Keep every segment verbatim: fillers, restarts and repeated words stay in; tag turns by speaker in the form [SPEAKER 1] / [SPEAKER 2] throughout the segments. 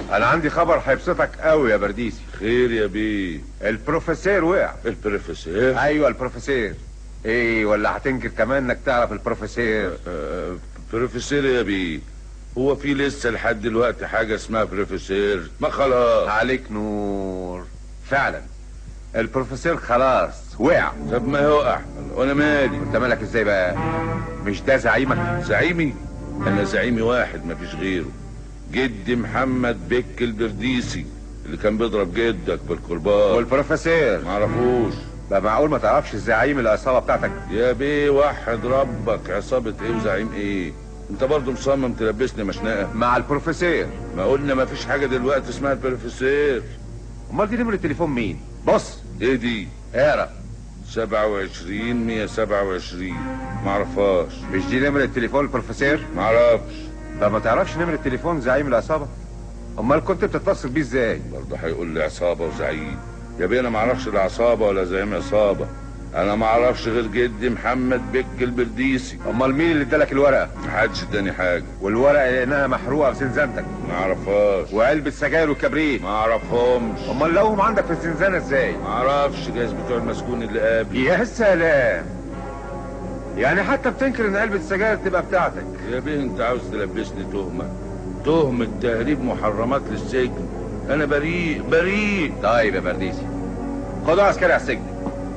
[SPEAKER 1] انا عندي خبر هيبسطك قوي يا برديسي.
[SPEAKER 2] خير يا بيه؟
[SPEAKER 1] البروفيسور وقع.
[SPEAKER 2] البروفيسور؟
[SPEAKER 1] ايوه البروفيسور. ايه ولا هتنكر كمان انك تعرف البروفيسور؟
[SPEAKER 2] آه بروفيسور يا بيه؟ هو في لسه لحد دلوقتي حاجه اسمها بروفيسور؟ ما خلاص.
[SPEAKER 1] عليك نور، فعلا البروفيسور خلاص وقع.
[SPEAKER 2] طب ما يقع وانا مالي؟
[SPEAKER 1] انت مالك ازاي بقى؟ مش ده زعيمك؟
[SPEAKER 2] زعيمي؟ انا زعيمي واحد مفيش غيره، جدي محمد بك البرديسي اللي كان بيضرب جدك بالكرباج.
[SPEAKER 1] والبروفيسور
[SPEAKER 2] معرفوش.
[SPEAKER 1] بقى معقول ما تعرفش الزعيم العصابه بتاعتك؟
[SPEAKER 2] يا بيه وحد ربك، عصابه ايه وزعيم ايه؟ انت برضه مصمم تلبسني مشنقه
[SPEAKER 1] مع البروفيسور.
[SPEAKER 2] ما قلنا ما فيش حاجه دلوقتي اسمها البروفيسور.
[SPEAKER 1] امال دي نمره التليفون مين؟ بص.
[SPEAKER 2] ايه دي؟
[SPEAKER 1] اقرا.
[SPEAKER 2] سبعة وعشرين مية سبعة وعشرين. معرفهاش.
[SPEAKER 1] مش دي نمره تليفون البروفيسور؟
[SPEAKER 2] معرفش.
[SPEAKER 1] طب ما تعرفش نمره تليفون زعيم العصابه؟ امال كنت بتتصل بيه ازاي؟
[SPEAKER 2] برضه هيقول لي عصابه وزعيم. يا بيه انا ما اعرفش لا عصابه ولا زعيم عصابه، انا ما اعرفش غير جدي محمد بك البرديسي.
[SPEAKER 1] امال مين اللي ادالك الورقه؟
[SPEAKER 2] محدش اداني حاجه.
[SPEAKER 1] والورقه لانها محروقه في زنزانتك؟
[SPEAKER 2] ما اعرفهاش.
[SPEAKER 1] وعلبه سجاير وكبريت؟
[SPEAKER 2] ما اعرفهمش.
[SPEAKER 1] امال لقوهم عندك في الزنزانه ازاي؟
[SPEAKER 2] ما اعرفش، جايز بتوع المسكون اللي قبلي.
[SPEAKER 1] يا سلام، يعني حتى بتنكر ان علبه السجاير تبقى بتاعتك؟
[SPEAKER 2] يا بيه انت عاوز تلبسني تهمه، تهمه تهريب محرمات للسجن. انا بريء بريء.
[SPEAKER 1] طيب يا برديسي خدوا عسكري على السجن.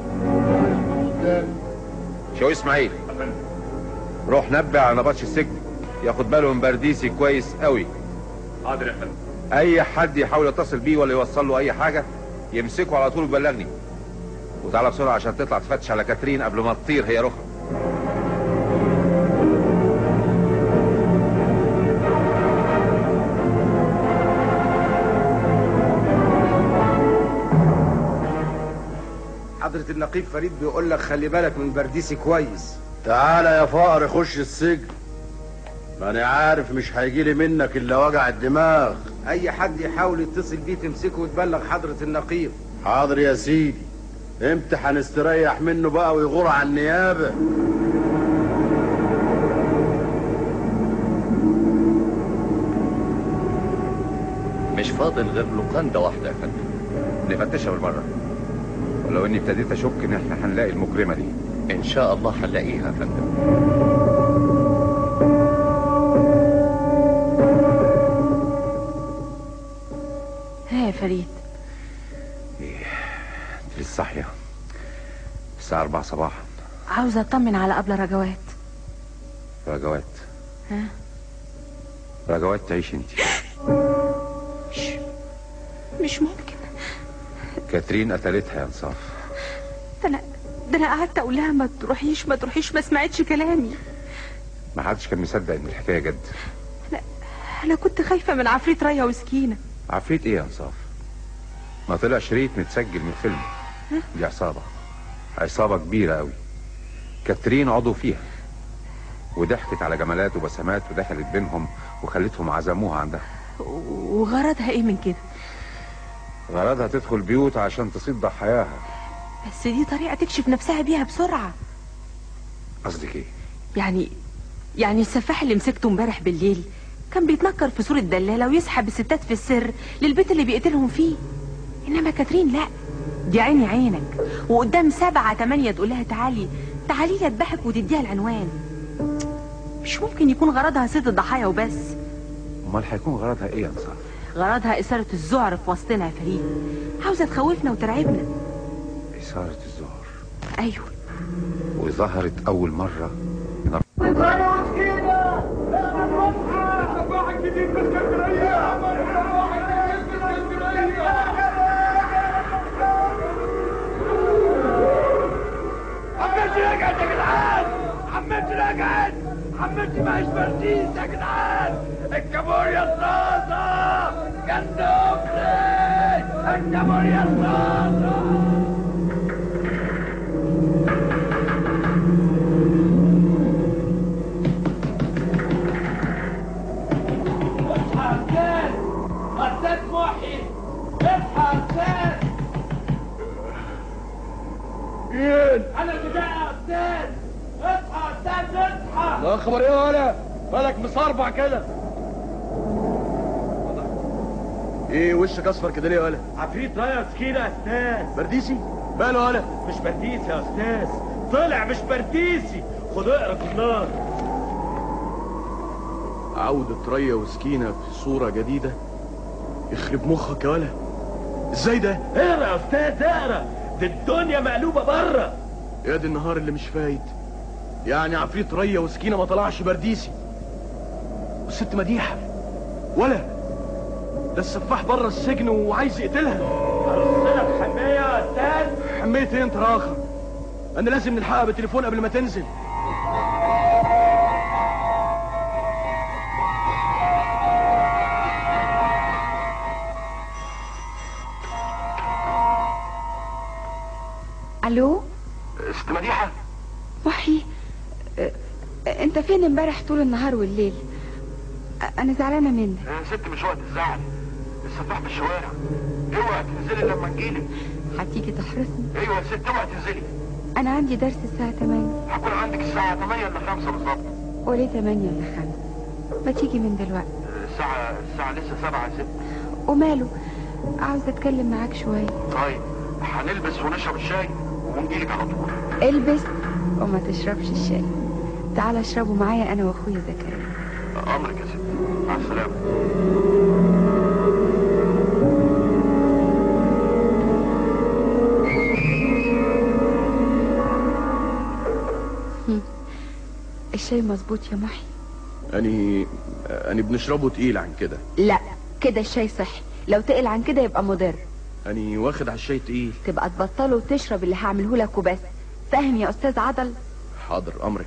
[SPEAKER 1] شو اسماعيل، روح نبه على نبطش السجن ياخد باله من برديسي كويس قوي.
[SPEAKER 3] حاضر يا فندم.
[SPEAKER 1] اي حد يحاول يتصل بيه ولا يوصل له اي حاجه يمسكه على طول ويبلغني. وتعالى بسرعه عشان تطلع تفتش على كاترين قبل ما تطير هي روحها.
[SPEAKER 4] حضرة النقيب فريد بيقول لك خلي بالك من برديسي كويس.
[SPEAKER 5] تعالى يا فقر خش السجن، ما انا عارف مش هيجيلي منك الا وجع الدماغ.
[SPEAKER 4] اي حد يحاول يتصل بيه تمسكه وتبلغ حضرة النقيب.
[SPEAKER 5] حاضر يا سيدي. امتى هنستريح منه بقى ويغور على النيابة؟
[SPEAKER 6] مش فاضل غير لوكاندا واحدة يا فندم.
[SPEAKER 1] نفتشها بالمره، ولو اني ابتديت اشك ان احنا هنلاقي المجرمه دي.
[SPEAKER 6] ان شاء الله هنلاقيها يا فندم.
[SPEAKER 7] ها يا فريد؟
[SPEAKER 1] ايه انت لسه صاحيه؟ الساعه أربعة صباحا.
[SPEAKER 7] عاوزه اطمن على قبل رجوات.
[SPEAKER 1] رجوات؟
[SPEAKER 7] ها؟
[SPEAKER 1] رجوات تعيش انت.
[SPEAKER 7] مش مش ممكن.
[SPEAKER 1] كاترين قتلتها يا انصاف.
[SPEAKER 7] ده انا ده انا قعدت اقول لها ما تروحيش ما تروحيش، ما سمعتش كلامي.
[SPEAKER 1] ما حدش كان مصدق ان الحكايه جد.
[SPEAKER 7] لا انا كنت خايفه من عفريت ريا وسكينه.
[SPEAKER 1] عفريت ايه يا انصاف؟ ما طلع شريط متسجل من فيلم. دي عصابه، عصابه كبيره قوي. كاترين عضو فيها، وضحكت على جمالات وبسمات ودخلت بينهم وخلتهم عزموها عندها.
[SPEAKER 7] وغرضها ايه من كده؟
[SPEAKER 1] غرضها تدخل بيوت عشان تصيد ضحاياها.
[SPEAKER 7] بس دي طريقه تكشف نفسها بيها بسرعه.
[SPEAKER 1] قصدك ايه؟
[SPEAKER 7] يعني يعني السفاح اللي مسكته امبارح بالليل كان بيتنكر في صورة دلالة ويسحب الستات في السر للبيت اللي بيقتلهم فيه. انما كاترين لا، دي عيني عينك وقدام سبعة تمانية تقول لها تعالي تعالي لي اذبحك وتديها العنوان. مش ممكن يكون غرضها صيد الضحايا وبس.
[SPEAKER 1] امال هيكون غرضها ايه يا انصاف؟
[SPEAKER 7] غرضها اثارة الذعر في وسطنا يا فريد، عاوزة تخوفنا وترعبنا.
[SPEAKER 1] اثارة الذعر؟
[SPEAKER 7] ايوه.
[SPEAKER 1] وظهرت اول مرة من
[SPEAKER 8] عمتي رجعت يا جدعان، عمتي رجعت، عمتي معيش برديس يا جدعان، الكابوريا الطازة كندوبلي، الكابوريا الطازة. اصحى يا استاذ، استاذ محي، اصحى يا استاذ.
[SPEAKER 3] مين؟
[SPEAKER 8] انا اللي جاي يا استاذ، اصحى يا استاذ اصحى.
[SPEAKER 3] لا خبر ايه ولا؟ بالك مصربع كده.
[SPEAKER 5] ايه وشك اصفر كده ليه يا ولا؟
[SPEAKER 8] عفريت رايه سكينه يا استاذ.
[SPEAKER 5] برديسي؟ ماله ولا؟
[SPEAKER 8] مش برديسي يا استاذ، طلع مش برديسي. خد اقرا في النار.
[SPEAKER 5] عودة ريا وسكينة في صورة جديدة؟ يخرب مخك يا ولا. ازاي ده؟
[SPEAKER 8] اقرا يا استاذ اقرا، دي الدنيا مقلوبه بره.
[SPEAKER 5] يا دي النهار اللي مش فايت. يعني عفريت ريا وسكينة ما طلعش برديسي. والست مديحة ولا ده السفاح بره السجن وعايز يقتلها.
[SPEAKER 8] ارسلك حمايه يا استاذ.
[SPEAKER 5] حمية ايه انت راخر؟ انا لازم نلحقها بالتليفون قبل ما تنزل.
[SPEAKER 7] الو
[SPEAKER 5] ست مديحة؟
[SPEAKER 7] محي، أه، انت فين امبارح طول النهار والليل؟ أه، انا زعلانه منك.
[SPEAKER 5] يا ست مش وقت الزعل، السفاح في الشوارع. اوعى تنزلي لما نجيلك.
[SPEAKER 7] هتيجي تحرسني؟
[SPEAKER 5] ايوه يا ست اوعى تنزلي.
[SPEAKER 7] انا عندي درس الساعه تمانية.
[SPEAKER 5] هكون عندك الساعة تمانية الا خمسة بالظبط.
[SPEAKER 7] وليه تمانية الا خمسة؟ ما تيجي من دلوقتي.
[SPEAKER 5] الساعة الساعة لسه سبعة يا ست.
[SPEAKER 7] وماله؟ عاوزه اتكلم معاك شويه.
[SPEAKER 5] طيب هنلبس ونشرب الشاي ونجيلك على طول.
[SPEAKER 7] البس وما تشربش الشاي. تعال اشربه معايا انا واخويا زكريا.
[SPEAKER 5] امرك يا ست، مع السلامة.
[SPEAKER 7] الشاي مظبوط يا محي؟
[SPEAKER 5] اني اني بنشربه تقيل عن كده.
[SPEAKER 7] لا كده الشاي صحي، لو تقل عن كده يبقى مضر.
[SPEAKER 5] اني واخد على الشاي تقيل.
[SPEAKER 7] تبقى تبطله وتشرب اللي هعمله لك وبس. فاهم يا استاذ عضل؟
[SPEAKER 5] حاضر امرك.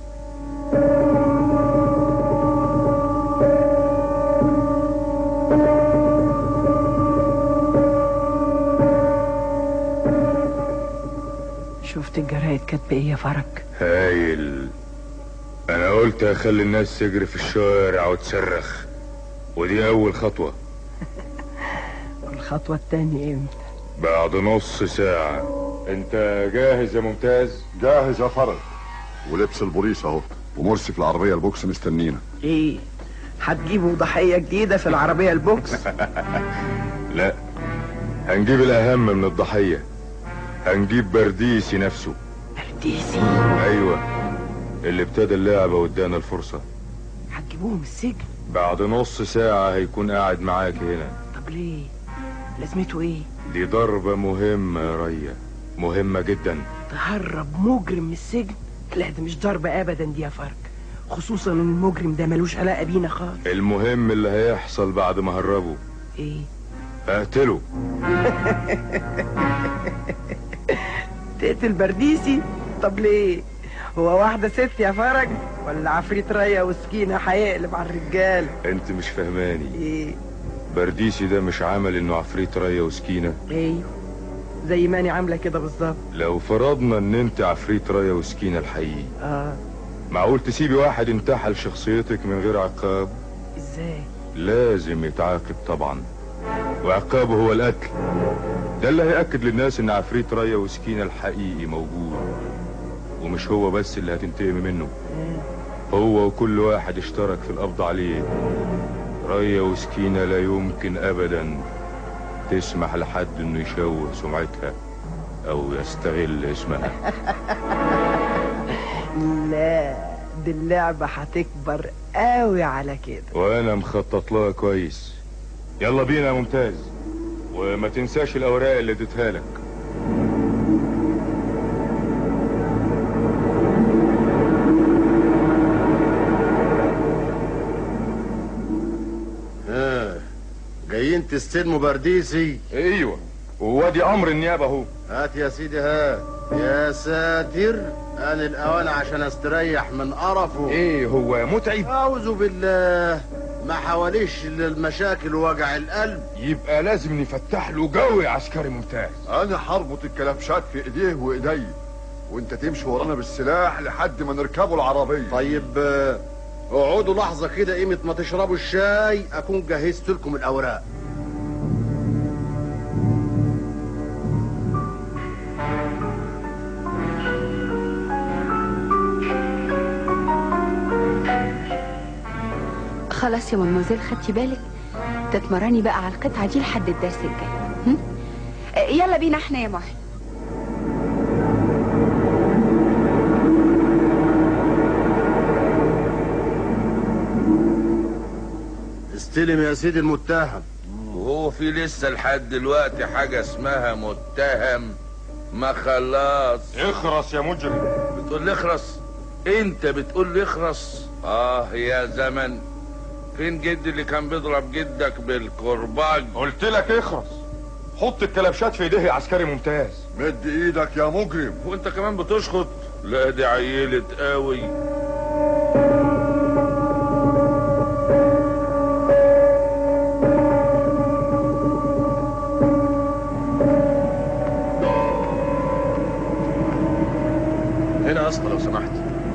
[SPEAKER 9] شفت الجرايد كاتبه ايه يا فرج؟
[SPEAKER 10] هايل. انا قلت اخلي الناس تجري في الشارع وتصرخ، ودي اول خطوة.
[SPEAKER 9] والخطوة التانية امتى؟
[SPEAKER 10] بعد نص ساعة. انت جاهز يا ممتاز؟
[SPEAKER 11] جاهز يا فرج، ولبس البوليس اهو، ومرسي في العربية البوكس مستنينا.
[SPEAKER 9] ايه هتجيبوا ضحية جديدة في العربية البوكس؟
[SPEAKER 10] لا، هنجيب الاهم من الضحية، هنجيب برديسي نفسه.
[SPEAKER 9] برديسي؟
[SPEAKER 10] ايوه، اللي ابتدى اللعبة وادانا الفرصة.
[SPEAKER 9] هتجيبوه من السجن؟
[SPEAKER 10] بعد نص ساعة هيكون قاعد معاك هنا.
[SPEAKER 9] طب ليه؟ لازمته ايه؟
[SPEAKER 10] دي ضربة مهمة يا ريا، مهمة جدا.
[SPEAKER 9] تهرب مجرم من السجن؟ لا ده مش ضربة ابدا دي يا فرج، خصوصا ان المجرم ده ملوش علاقة بينا خالص.
[SPEAKER 10] المهم اللي هيحصل بعد ما هربه.
[SPEAKER 9] ايه؟
[SPEAKER 10] اقتله.
[SPEAKER 9] تقتل برديسي؟ طب ليه؟ هو واحدة ست يا فرج ولا عفريت ريا وسكينة هيقلب على الرجال؟
[SPEAKER 10] انت مش فهماني.
[SPEAKER 9] ايه؟
[SPEAKER 10] برديسي ده مش عمل انه عفريت ريا وسكينة؟
[SPEAKER 9] ايوه زي ما انا عاملة كده بالظبط.
[SPEAKER 10] لو فرضنا ان انت عفريت ريا وسكينة الحقيقي،
[SPEAKER 9] اه
[SPEAKER 10] معقول تسيبي واحد انتحل شخصيتك من غير عقاب؟
[SPEAKER 9] ازاي؟
[SPEAKER 10] لازم يتعاقب طبعا، وعقابه هو القتل. ده اللي هيأكد للناس ان عفريت ريا وسكينة الحقيقي موجود، ومش هو بس اللي هتنتقم منه، هو وكل واحد اشترك في القبض عليه. ريا وسكينة لا يمكن ابدا تسمح لحد انه يشوه سمعتها او يستغل اسمها.
[SPEAKER 9] لا دي اللعبة هتكبر قوي على كده،
[SPEAKER 10] وانا مخطط لها كويس. يلا بينا يا ممتاز، وما تنساش الاوراق اللي اديتها لك.
[SPEAKER 5] ها جايين تستلموا برديسي؟
[SPEAKER 10] ايوه، وادي امر النيابه اهو.
[SPEAKER 5] هات يا سيدي هات. يا ساتر، انا الاوان عشان استريح من قرفه.
[SPEAKER 10] ايه هو متعب؟
[SPEAKER 5] اعوذ بالله، ما حواليش المشاكل ووجع القلب.
[SPEAKER 10] يبقى لازم نفتح له جو يا عسكري ممتاز.
[SPEAKER 11] انا هربط الكلبشات في ايديه وايدي، وانت تمشي ورانا بالسلاح لحد ما نركبوا العربيه.
[SPEAKER 5] طيب اقعدوا لحظه كده، قيمه ما تشربوا الشاي اكون جهزت لكم الاوراق.
[SPEAKER 7] خلاص يا مدموزيل، خدتي بالك؟
[SPEAKER 12] تتمرني بقى على القطعة دي لحد الدرس الجاي. هم؟ يلا بينا احنا يا محي.
[SPEAKER 5] استلم يا سيدي المتهم.
[SPEAKER 2] وهو في لسه لحد دلوقتي حاجة اسمها متهم؟ ما خلاص.
[SPEAKER 10] اخرس يا مجرم.
[SPEAKER 2] بتقول لي اخرس؟ انت بتقول لي اخرس؟ اه يا زمن، فين جدي اللي كان بيضرب جدك بالكرباج؟
[SPEAKER 10] قلت لك اخرس. حط الكلبشات في ايديه يا عسكري ممتاز.
[SPEAKER 11] مد ايدك يا مجرم.
[SPEAKER 2] وانت كمان بتشخط؟ لا دي عيلة قوي.
[SPEAKER 5] هنا يا اسطى لو سمحت.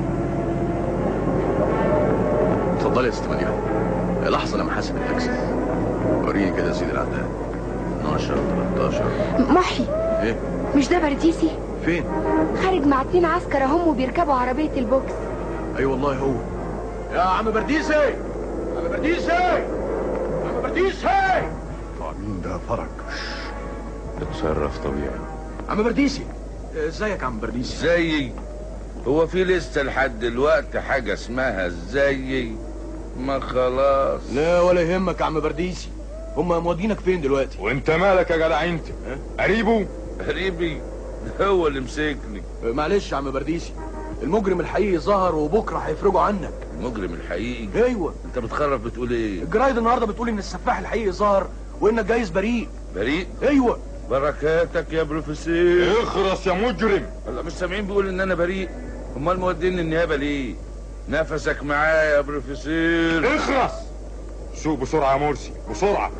[SPEAKER 5] اتفضلي يا ست مديحة. لحظة لما حاسب التاكسي. وريني كده يا سيدي العداد. اتناشر تلتاشر.
[SPEAKER 12] محي.
[SPEAKER 5] ايه؟
[SPEAKER 12] مش ده برديسي؟
[SPEAKER 5] فين؟
[SPEAKER 12] خارج مع اتنين عسكر هم وبيركبوا عربية البوكس.
[SPEAKER 5] اي أيوة والله هو. يا عم برديسي، عم برديسي، عم برديسي.
[SPEAKER 11] مين ده فرج؟
[SPEAKER 10] اتصرف طبيعي.
[SPEAKER 5] عم برديسي، ازيك يا عم برديسي؟
[SPEAKER 2] زيي؟ هو في لسه لحد دلوقتي حاجة اسمها زيي؟ ما خلاص.
[SPEAKER 5] لا ولا يهمك يا عم برديسي. هم مودينك فين دلوقتي؟
[SPEAKER 10] وانت مالك يا جدع انت؟ قريبه؟
[SPEAKER 2] قريبي ده هو اللي مسكني.
[SPEAKER 5] معلش يا عم برديسي، المجرم الحقيقي ظهر وبكره هيفرجوا عنك.
[SPEAKER 2] المجرم الحقيقي؟
[SPEAKER 5] ايوه.
[SPEAKER 2] انت بتخرف بتقول ايه؟
[SPEAKER 5] الجرايد النهارده بتقول ان السفاح الحقيقي ظهر وانك جايز بريء.
[SPEAKER 2] بريء؟
[SPEAKER 5] ايوه.
[SPEAKER 2] بركاتك يا بروفيسور.
[SPEAKER 10] اخرس يا مجرم.
[SPEAKER 2] والله مش سامعين بيقول ان انا بريء؟ امال موديني النيابه ليه؟ نفسك معايا يا بروفيسور.
[SPEAKER 10] اخرس. سوق بسرعه يا مرسي بسرعه.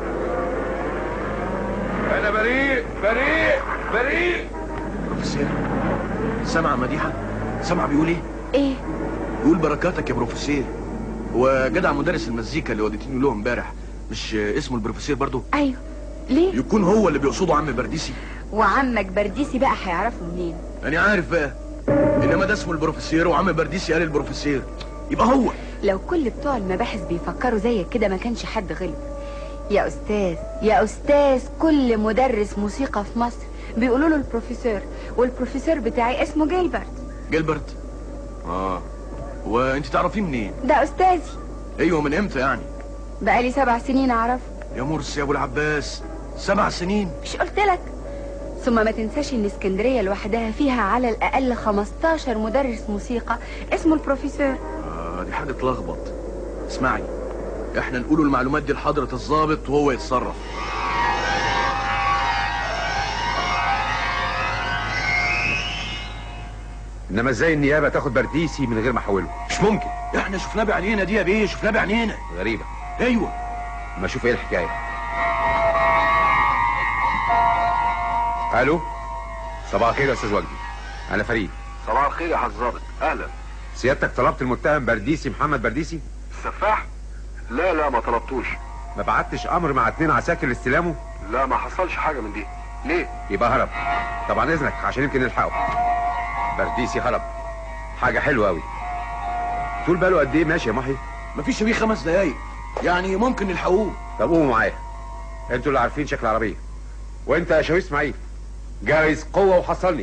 [SPEAKER 2] انا بريء بريء بريء.
[SPEAKER 5] بروفيسور سامع مديحه؟ سامع بيقول ايه؟
[SPEAKER 12] ايه؟
[SPEAKER 5] بيقول بركاتك يا بروفيسور. هو جدع مدرس المزيكا اللي وديتيني له امبارح مش اسمه البروفيسور برضو؟
[SPEAKER 12] ايوه. ليه؟
[SPEAKER 5] يكون هو اللي بيقصده عم برديسي.
[SPEAKER 12] وعمك برديسي بقى هيعرفه منين؟
[SPEAKER 5] انا عارف بقى، انما ده اسمه البروفيسور وعم برديسي قال البروفيسور، يبقى هو.
[SPEAKER 12] لو كل بتوع المباحث بيفكروا زيك كده ما كانش حد غلب. يا استاذ يا استاذ، كل مدرس موسيقى في مصر بيقولوا له البروفيسور، والبروفيسور بتاعي اسمه جيلبرت.
[SPEAKER 5] جيلبرت؟ اه. وانت تعرفيه منين؟
[SPEAKER 12] ده استاذي.
[SPEAKER 5] ايوه، من امتى يعني؟
[SPEAKER 12] بقالي سبع سنين اعرفه.
[SPEAKER 5] يا مرسي يا ابو العباس، سبع سنين؟
[SPEAKER 12] مش قلت لك؟ ثم ما تنساش ان اسكندريه لوحدها فيها على الاقل خمستاشر مدرس موسيقى اسمه البروفيسور.
[SPEAKER 5] اه دي حاجه تلخبط. اسمعي، احنا نقوله المعلومات دي لحضره الضابط وهو يتصرف.
[SPEAKER 1] انما ازاي النيابه تاخد برديسي من غير ما احوله؟ مش ممكن.
[SPEAKER 5] احنا شفناه بعينينا دي يا بيه، شفناه بعينينا.
[SPEAKER 1] غريبه.
[SPEAKER 5] ايوه.
[SPEAKER 1] ما اشوف ايه الحكايه. الو، صباح الخير يا استاذ وجدي، انا فريد.
[SPEAKER 13] صباح الخير يا حاج ظابط. اهلا.
[SPEAKER 1] سيادتك طلبت المتهم برديسي محمد برديسي؟
[SPEAKER 13] السفاح؟ لا لا ما طلبتوش.
[SPEAKER 1] ما بعتش امر مع اتنين عساكر لاستلامه؟
[SPEAKER 13] لا ما حصلش حاجه من دي. ليه؟
[SPEAKER 1] يبقى هرب. طبعا اذنك عشان يمكن نلحقه. برديسي هرب. حاجه حلوه قوي. طول باله قد ايه ماشي يا محي؟
[SPEAKER 5] مفيش بيه خمس دقايق، يعني ممكن نلحقوه.
[SPEAKER 1] طب قوموا معايا، انتوا اللي عارفين شكل العربيه. وانت يا شويس اسماعيل جهز قوه وحصلني.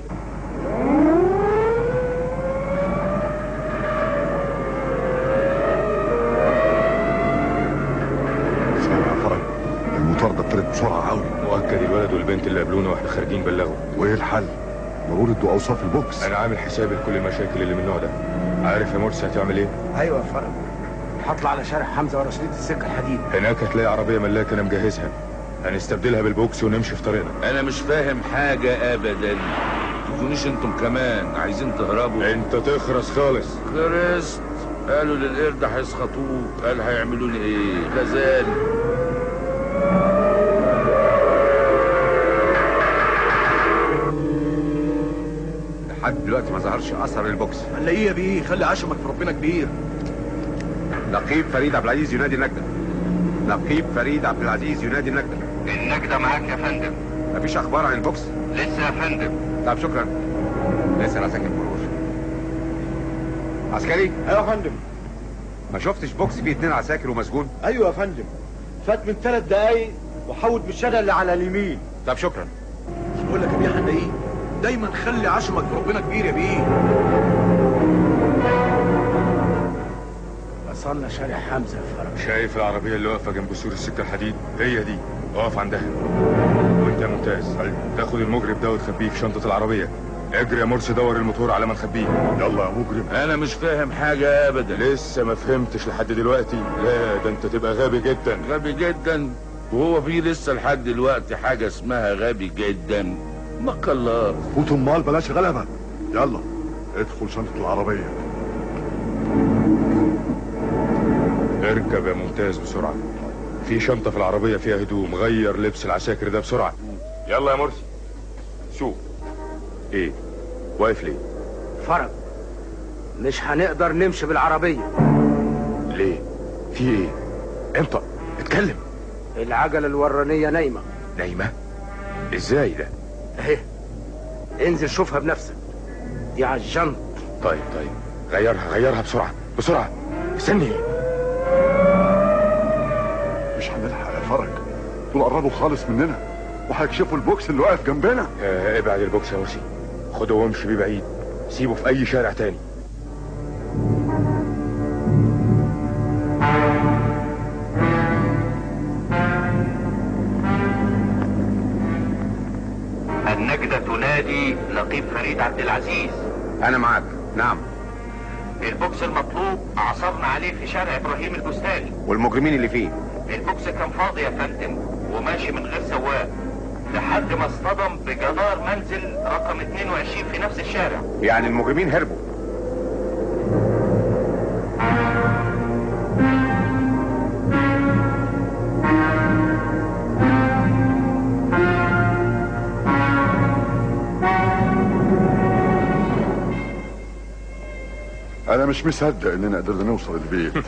[SPEAKER 11] المطاردة ابتدت بسرعة قوي.
[SPEAKER 10] مؤكد الولد والبنت اللي قابلونا واحنا خارجين بلغوا.
[SPEAKER 11] وايه الحل؟ ضروري ادوا اوصاف البوكس.
[SPEAKER 10] انا عامل حسابي لكل المشاكل اللي من النوع ده. عارف يا مرسي هتعمل ايه؟
[SPEAKER 4] ايوه يا فرج، هطلع على شارع حمزه ورا شريط السكه الحديد.
[SPEAKER 10] هناك هتلاقي عربيه ملاكه انا مجهزها، هنستبدلها بالبوكس ونمشي في طريقنا.
[SPEAKER 2] انا مش فاهم حاجه ابدا. تكونيش انتم كمان عايزين تهربوا؟
[SPEAKER 10] انت تخرس خالص.
[SPEAKER 2] خرست؟ قالوا للقرد هيسخطوك، قال هيعملوا لي ايه؟ غزال.
[SPEAKER 1] لحد دلوقتي ما ظهرش اثر البوكس.
[SPEAKER 5] هنلاقيه يا بيه، خلي عشمك في ربنا كبير.
[SPEAKER 1] نقيب فريد عبد العزيز ينادي النجدة. نقيب فريد عبد العزيز ينادي النجدة.
[SPEAKER 13] النجدة معاك يا فندم.
[SPEAKER 1] مفيش اخبار عن البوكس؟
[SPEAKER 13] لسه يا فندم.
[SPEAKER 1] طب شكرا. لسه عساكر المرور. عسكري؟
[SPEAKER 4] ايوه يا فندم.
[SPEAKER 1] ما شفتش بوكس فيه اتنين عساكر ومسجون؟
[SPEAKER 4] ايوه يا فندم.
[SPEAKER 14] فات من ثلاث دقايق وحود بالشارع اللي على اليمين.
[SPEAKER 1] طب شكرا.
[SPEAKER 5] مش بقول لك يا بيه حنقيه دايما خلي عشمك في ربنا كبير يا بيه.
[SPEAKER 14] وصلنا شارع حمزه يا فرج.
[SPEAKER 10] شايف العربيه اللي واقفه جنب سور السكه الحديد؟ هي دي، اقف عندها. وانت يا ممتاز تاخد المجرم ده وتخبيه في شنطه العربيه. اجري يا مرسي دور الموتور على ما نخبيه.
[SPEAKER 11] يلا يا مجرم.
[SPEAKER 2] انا مش فاهم حاجه ابدا.
[SPEAKER 10] لسه ما فهمتش لحد دلوقتي؟ لا ده انت تبقى غبي جدا.
[SPEAKER 2] غبي جدا؟ وهو في لسه لحد دلوقتي حاجه اسمها غبي جدا؟ ما الله.
[SPEAKER 11] فوت امال بلاش غلبه. يلا ادخل شنطه العربيه.
[SPEAKER 10] اركب يا ممتاز بسرعه. في شنطه في العربيه فيها هدوم، غير لبس العساكر ده بسرعه. يلا يا مرسي سوق. ايه واقف ليه؟
[SPEAKER 4] فرج مش هنقدر نمشي بالعربيه.
[SPEAKER 10] ليه؟ في ايه؟ انت اتكلم.
[SPEAKER 4] العجله الورانيه نايمه.
[SPEAKER 10] نايمه؟ ازاي ده؟
[SPEAKER 4] اهي انزل شوفها بنفسك، دي على الجنط.
[SPEAKER 10] طيب طيب غيرها غيرها بسرعه بسرعه. استني.
[SPEAKER 11] مش هنلحق يا فرج، دول قربوا خالص مننا وهيكشفوا البوكس اللي واقف جنبنا.
[SPEAKER 10] آه ابعد البوكس يا مرسي، خده وامشي بيه بعيد، سيبه في اي شارع تاني.
[SPEAKER 13] النجدة تنادي لقيب فريد عبد العزيز.
[SPEAKER 1] انا معاك. نعم.
[SPEAKER 13] البوكس المطلوب عثرنا عليه في شارع ابراهيم البستاني.
[SPEAKER 1] والمجرمين اللي فيه؟
[SPEAKER 13] البوكس كان فاضي يا فندم وماشي من غير سواق لحد ما اصطدم بجدار منزل رقم اتنين وعشرين في نفس الشارع.
[SPEAKER 1] يعني المجرمين هربوا؟
[SPEAKER 11] انا مش مصدق اننا قدرنا نوصل البيت.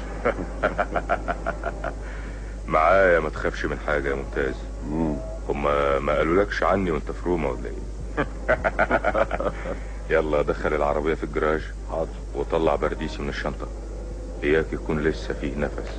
[SPEAKER 10] معايا ما تخافش من حاجه يا ممتاز. هما ما قالولكش عني وانت في روما ولا ايه؟ يلا دخل العربيه في الجراج. حاضر. وطلع برديسي من الشنطه، اياك يكون لسه فيه نفس.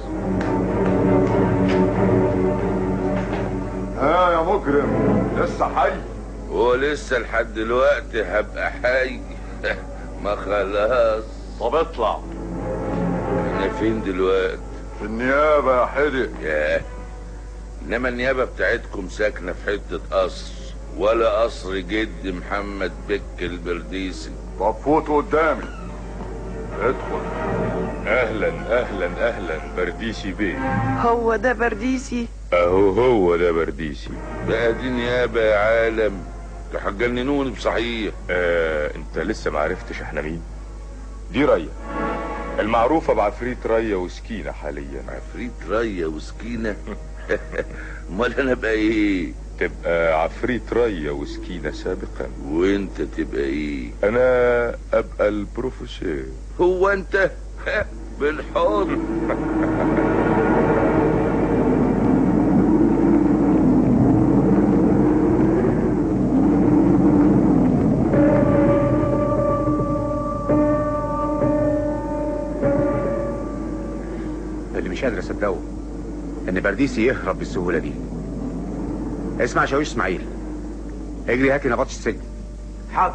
[SPEAKER 11] ها يا مجرم لسه حي؟
[SPEAKER 2] ولسه لحد دلوقتي هبقى حي. ما خلاص.
[SPEAKER 11] طب اطلع.
[SPEAKER 2] احنا فين دلوقتي؟
[SPEAKER 11] في النيابه يا حدق.
[SPEAKER 2] ياه، انما النيابه بتاعتكم ساكنه في حته قصر ولا قصر جد محمد بك البرديسي.
[SPEAKER 11] طب فوتوا قدامي. ادخل.
[SPEAKER 10] اهلا اهلا اهلا برديسي بيه.
[SPEAKER 9] هو ده برديسي؟
[SPEAKER 10] اهو هو ده برديسي.
[SPEAKER 2] بقى دي نيابه يا عالم، هتجننوني بصحيح.
[SPEAKER 10] آه انت لسه ما عرفتش احنا مين؟ دي ريا المعروفه بعفريت ريا وسكينه حاليا.
[SPEAKER 2] عفريت ريا وسكينه؟ امال انا بقى ايه؟
[SPEAKER 10] تبقى عفريت ريا وسكينه سابقا.
[SPEAKER 2] وانت تبقى ايه؟
[SPEAKER 10] انا ابقى البروفيسور.
[SPEAKER 2] هو انت بالحضن.
[SPEAKER 1] اللي مش قادر اصدقه ان برديسي يهرب بالسهوله دي. اسمع يا شاويش اسماعيل، اجري هات لي نبطش السجن.
[SPEAKER 4] حاضر.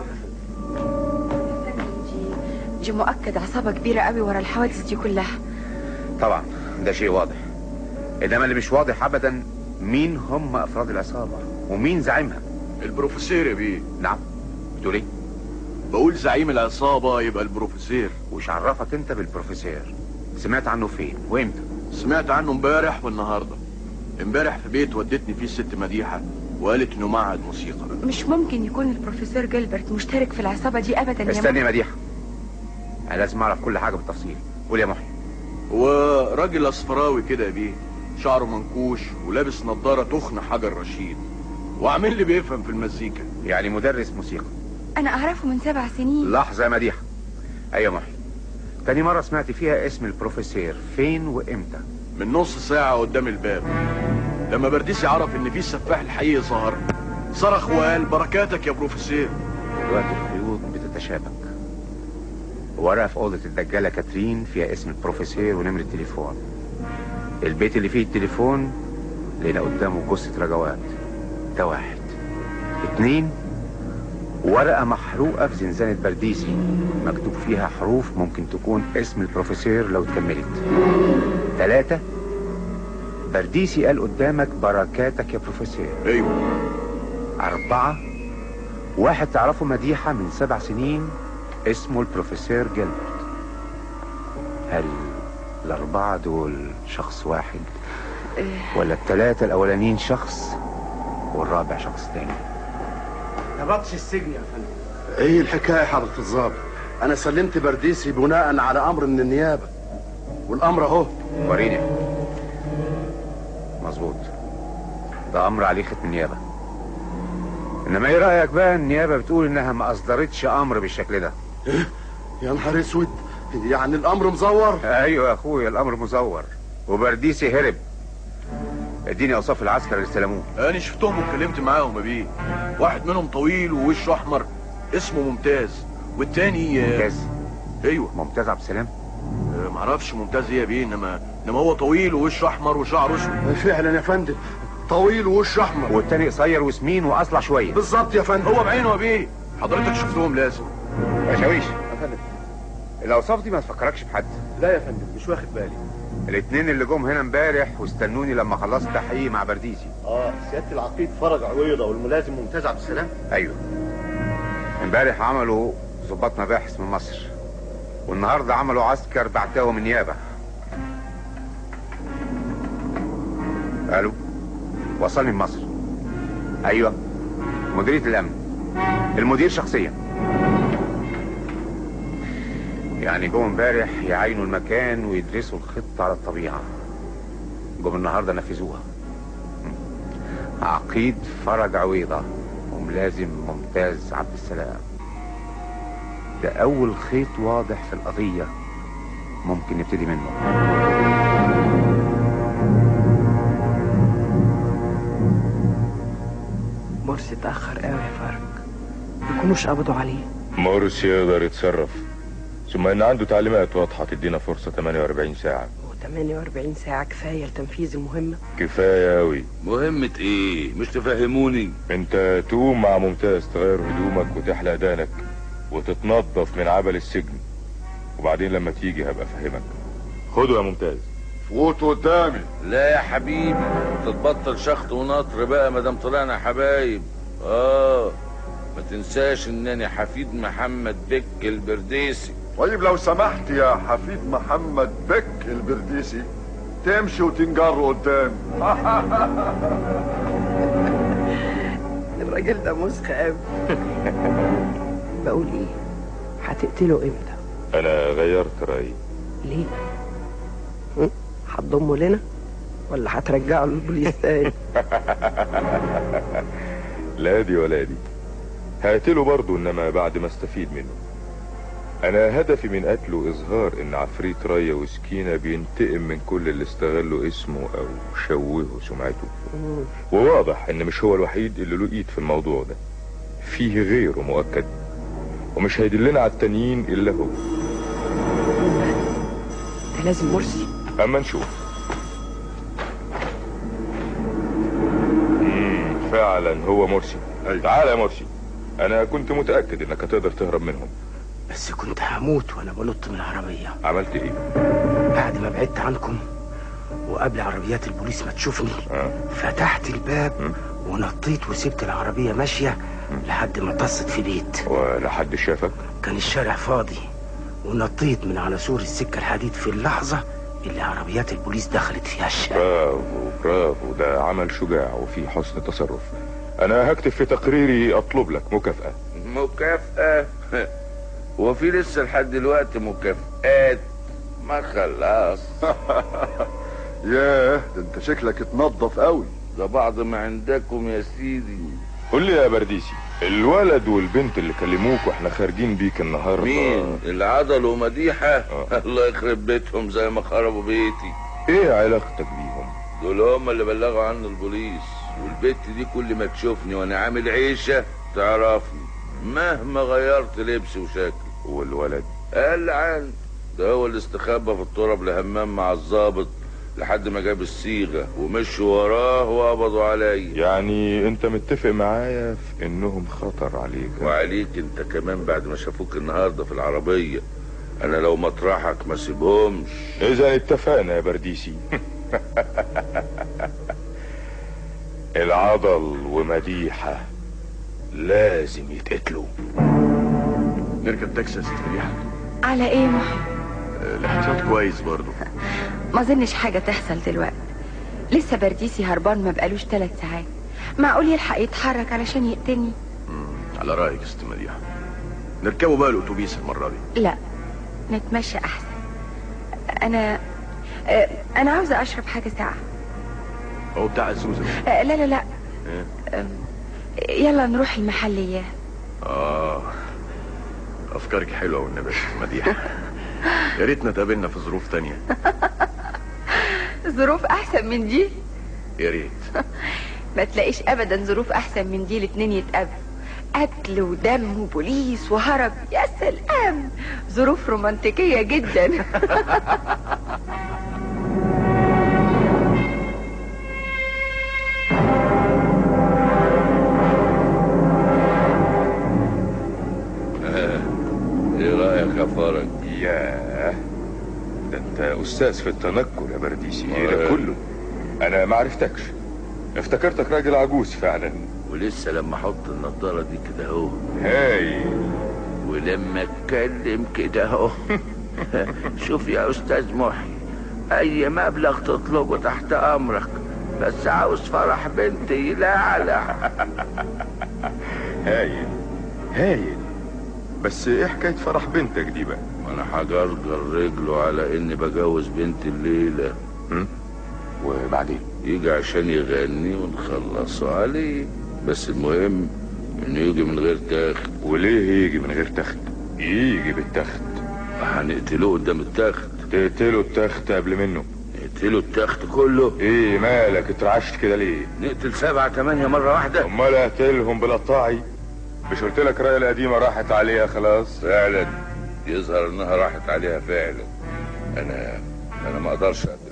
[SPEAKER 12] دي مؤكد عصابة كبيرة قوي ورا الحوادث دي كلها.
[SPEAKER 1] طبعا ده شيء واضح، انما اللي مش واضح ابدا مين هم افراد العصابه ومين زعيمها.
[SPEAKER 5] البروفيسور يا بيه.
[SPEAKER 1] نعم. بتقول ايه؟
[SPEAKER 5] بقول زعيم العصابه يبقى البروفيسور.
[SPEAKER 1] وش عرفك انت بالبروفيسور؟ سمعت عنه فين وامتى؟
[SPEAKER 5] سمعت عنه امبارح والنهارده. امبارح في بيت ودتني فيه الست مديحه وقالت انه معهد موسيقى.
[SPEAKER 12] مش ممكن يكون البروفيسور جيلبرت مشترك في العصابه دي ابدا. يا
[SPEAKER 1] استني يا مديحه، انا لازم اعرف كل حاجه بالتفصيل. قول يا محي.
[SPEAKER 5] هو راجل اصفراوي كده يا بيه، شعره منكوش ولابس نظاره تخن حجر رشيد، وعامل لي بيفهم في المزيكا.
[SPEAKER 1] يعني مدرس موسيقى؟
[SPEAKER 12] انا اعرفه من سبع سنين.
[SPEAKER 1] لحظه يا مديحه. ايوه محي، تاني مره سمعت فيها اسم البروفيسور فين وامتى؟
[SPEAKER 5] من نص ساعه قدام الباب، لما برديسي عرف ان في السفاح الحقيقي ظهر صرخ وقال بركاتك يا بروفيسور.
[SPEAKER 1] دلوقتي الخيوط بتتشابك. ورقه في اوضه الدجاله كاترين فيها اسم البروفيسور ونمره تليفون. البيت اللي فيه التليفون لقينا قدامه جثة رجوات. ده واحد. اتنين، ورقة محروقة في زنزانة برديسي مكتوب فيها حروف ممكن تكون اسم البروفيسور لو اتكملت. تلاتة، برديسي قال قدامك بركاتك يا بروفيسور.
[SPEAKER 5] ايوه.
[SPEAKER 1] أربعة، واحد تعرفه مديحة من سبع سنين اسمه البروفيسور جيلبرت. هل الأربعة دول شخص واحد ولا الثلاثة الأولانيين شخص والرابع شخص تاني؟
[SPEAKER 4] نبطش السجن يا فندم. ايه الحكايه يا حضره الضابط؟ انا سلمت برديسي بناء على امر من النيابه، والامر اهو.
[SPEAKER 1] وريني. مظبوط، ده امر عليه ختم النيابه. انما ايه رايك بقى؟ النيابه بتقول انها ما اصدرتش امر بالشكل ده.
[SPEAKER 4] ايه يا نهار اسود، يعني الامر مزور؟
[SPEAKER 1] ايوه يا اخويا الامر مزور، وبرديسي هرب. اديني اوصاف العسكر اللي استلموه.
[SPEAKER 5] انا شفتهم واتكلمت معاهم يا بيه. واحد منهم طويل ووشه احمر اسمه ممتاز، والتاني
[SPEAKER 1] ممتاز؟
[SPEAKER 5] ايوه
[SPEAKER 1] ممتاز عبد السلام.
[SPEAKER 5] أه معرفش ممتاز ايه يا بيه، انما انما هو طويل ووشه احمر وشعره اسود.
[SPEAKER 4] فعلا يا فندم، طويل ووشه احمر.
[SPEAKER 1] والتاني قصير وسمين واصلع شويه.
[SPEAKER 4] بالظبط يا فندم.
[SPEAKER 5] هو بعينه يا بيه، حضرتك شفتهم لازم.
[SPEAKER 1] يا شاويش يا فندم، الاوصاف دي ما تفكركش بحد؟
[SPEAKER 4] لا يا فندم مش واخد بالي.
[SPEAKER 1] الاثنين اللي جم هنا امبارح واستنوني لما خلصت تحقيق مع برديسي.
[SPEAKER 14] اه سياده العقيد فرج عويضه والملازم ممتاز عبد السلام.
[SPEAKER 1] ايوه. امبارح عملوا ضباط مباحث من مصر، والنهارده عملوا عسكر بعتاهم من النيابه. الو، وصلني من مصر. ايوه، مديريه الامن، المدير شخصيا. يعني جم امبارح يعينوا المكان ويدرسوا الخطه على الطبيعه، جم النهارده نفذوها. عقيد فرج عويضه وملازم ممتاز عبد السلام. ده اول خيط واضح في القضيه ممكن نبتدي منه.
[SPEAKER 9] مرسي اتاخر قوي يا فرج، يكونوش قبضوا عليه.
[SPEAKER 10] مرسي يقدر يتصرف، ثم ان عنده تعليمات واضحه تدينا فرصه ثمانية وأربعين ساعه.
[SPEAKER 9] ثمانية وأربعين ساعة كفاية لتنفيذ المهمة؟
[SPEAKER 10] كفايه اوي.
[SPEAKER 2] مهمه ايه؟ مش تفهموني؟
[SPEAKER 10] انت تقوم مع ممتاز تغير هدومك وتحلق دانك وتتنظف من عبل السجن، وبعدين لما تيجي هبقى افهمك. خده يا ممتاز.
[SPEAKER 11] فوت قدامي.
[SPEAKER 2] لا يا حبيبي، تتبطل شخط ونطر بقى مادام طلعنا حبايب. اه ما تنساش انني حفيد محمد بك البرديسي.
[SPEAKER 11] طيب لو سمحت يا حفيد محمد بك البرديسي تمشي وتنجر قدامي.
[SPEAKER 9] الراجل ده مسخ قوي. بقول ايه، هتقتله امتى؟
[SPEAKER 10] انا غيرت رايي.
[SPEAKER 9] ليه؟ هتضمه لنا ولا هترجعه للبوليس تاني؟
[SPEAKER 10] لا دي ولا دي، هقتله برضه انما بعد ما استفيد منه. انا هدفي من قتله اظهار ان عفريت ريا وسكينة بينتقم من كل اللي استغلوا اسمه او شوهوا سمعته. وواضح ان مش هو الوحيد اللي له ايد في الموضوع ده، فيه غيره مؤكد، ومش هيدلنا على التانيين الا هو.
[SPEAKER 9] ده لازم مرسي.
[SPEAKER 10] اما نشوف. مم فعلا هو مرسي. تعال يا مرسي، انا كنت متأكد انك هتقدر تهرب منهم،
[SPEAKER 4] بس كنت هموت وانا بنط من العربية.
[SPEAKER 10] عملت ايه؟
[SPEAKER 4] بعد ما بعدت عنكم وقبل عربيات البوليس ما تشوفني
[SPEAKER 10] آه.
[SPEAKER 4] فتحت الباب م? ونطيت وسبت العربية ماشية م? لحد ما طست في بيت.
[SPEAKER 10] ولا حد شافك؟
[SPEAKER 4] كان الشارع فاضي، ونطيت من على سور السكة الحديد في اللحظة اللي عربيات البوليس دخلت فيها الشارع.
[SPEAKER 10] برافو برافو، ده عمل شجاع وفي حسن تصرف. انا هكتب في تقريري اطلب لك مكافأة.
[SPEAKER 2] مكافأة؟ هو في لسه لحد دلوقتي مكافآت؟ ما خلاص.
[SPEAKER 11] ياه، ده انت شكلك اتنضف قوي.
[SPEAKER 2] ده بعض ما عندكم يا سيدي.
[SPEAKER 10] قول لي يا برديسي، الولد والبنت اللي كلموك واحنا خارجين بيك النهارده
[SPEAKER 2] مين؟ العضل ومديحة؟ آه. الله يخرب بيتهم زي ما خربوا بيتي.
[SPEAKER 10] ايه علاقتك بيهم؟
[SPEAKER 2] دول هم اللي بلغوا عنه البوليس، والبت دي كل ما تشوفني وانا عامل عيشة تعرفني مهما غيرت لبسي وشكلي.
[SPEAKER 10] والولد؟
[SPEAKER 2] قال عن ده هو اللي استخبى في التراب لهمام مع الضابط لحد ما جاب الصيغه ومشوا وراه وقبضوا عليا.
[SPEAKER 10] يعني انت متفق معايا في انهم خطر عليك؟
[SPEAKER 2] وعليك انت كمان بعد ما شافوك النهارده في العربيه. انا لو مطرحك ما سيبهمش.
[SPEAKER 10] اذا اتفقنا يا برديسي. العضل ومديحه لازم يتقتلوا.
[SPEAKER 5] نركب تاكسي يا ست مديحه.
[SPEAKER 12] على ايه محي؟
[SPEAKER 5] الاحتياط كويس برضه.
[SPEAKER 12] ما اظنش حاجه تحصل دلوقتي. لسه برديسي هربان ما بقالوش ثلاث ساعات. معقول يلحق يتحرك علشان يقتلني؟
[SPEAKER 5] على رايك يا ست مديحه. نركبوا بقى الاتوبيس المره دي.
[SPEAKER 12] لا نتمشى احسن. انا آه، انا عاوزه اشرب حاجه ساقعه.
[SPEAKER 5] هو بتاع الزوزه.
[SPEAKER 12] آه، لا لا لا
[SPEAKER 5] إيه؟
[SPEAKER 12] آه، يلا نروح المحليات.
[SPEAKER 5] اه افكارك حلوه والنبي يا ست مديحه. يا ريتنا اتقابلنا في ظروف تانية.
[SPEAKER 12] ظروف احسن من دي؟
[SPEAKER 5] يا ريت.
[SPEAKER 12] ما تلاقيش ابدا ظروف احسن من دي الاتنين يتقابلوا. قتل ودم وبوليس وهرب، يا سلام، ظروف رومانتيكيه جدا.
[SPEAKER 2] ايه رايك يا فرج؟
[SPEAKER 10] ياه، ده انت استاذ في التنكر يا برديسي. ايه ده كله؟ انا ما عرفتكش، افتكرتك راجل عجوز فعلا.
[SPEAKER 2] ولسه لما احط النضاره دي كده اهو
[SPEAKER 10] هاي،
[SPEAKER 2] ولما اتكلم كده اهو. شوف يا استاذ محي، اي مبلغ تطلبه تحت امرك، بس عاوز فرح بنتي يلعلع.
[SPEAKER 10] هايل هايل، بس ايه حكايه فرح بنتك دي بقى؟
[SPEAKER 2] انا هجرجر رجله على اني بجوز بنتي الليله.
[SPEAKER 10] وبعدين
[SPEAKER 2] يجي عشان يغني ونخلصه عليه، بس المهم انه يجي من غير تخت.
[SPEAKER 10] وليه يجي من غير تخت؟ يجي بالتخت.
[SPEAKER 2] هنقتله قدام التخت.
[SPEAKER 10] تقتله التخت قبل منه.
[SPEAKER 2] نقتله التخت كله؟
[SPEAKER 10] ايه مالك اترعشت كده ليه؟
[SPEAKER 2] نقتل سبعة تمانية مرة واحدة؟
[SPEAKER 10] امال اقتلهم بلطاعي؟ مش قلت لك رايه القديمة راحت عليها خلاص؟
[SPEAKER 2] فعلا يظهر انها راحت عليها فعلا. انا انا ما اقدرش اقتل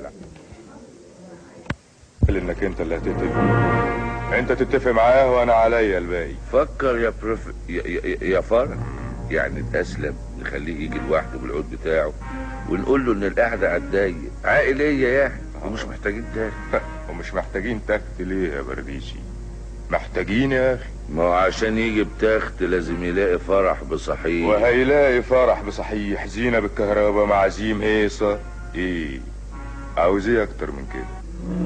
[SPEAKER 10] انك انت اللي هتقتله. انت تتفق معاه وانا عليا الباقي.
[SPEAKER 2] فكر يا بروف يا, يا, يا فرج، يعني الاسلم نخليه يجي لوحده بالعود بتاعه ونقول له ان القعده على الضيق عائليه يعني، ومش محتاجين تخت.
[SPEAKER 10] ومش محتاجين تخت ليه يا برديسي؟ محتاجين يا اخي.
[SPEAKER 2] ما هو عشان يجي بتخت لازم يلاقي فرح بصحيح.
[SPEAKER 10] وهيلاقي فرح بصحيح، زينه بالكهرباء، معازيم هيصه. ايه عاوز ايه اكتر من كده؟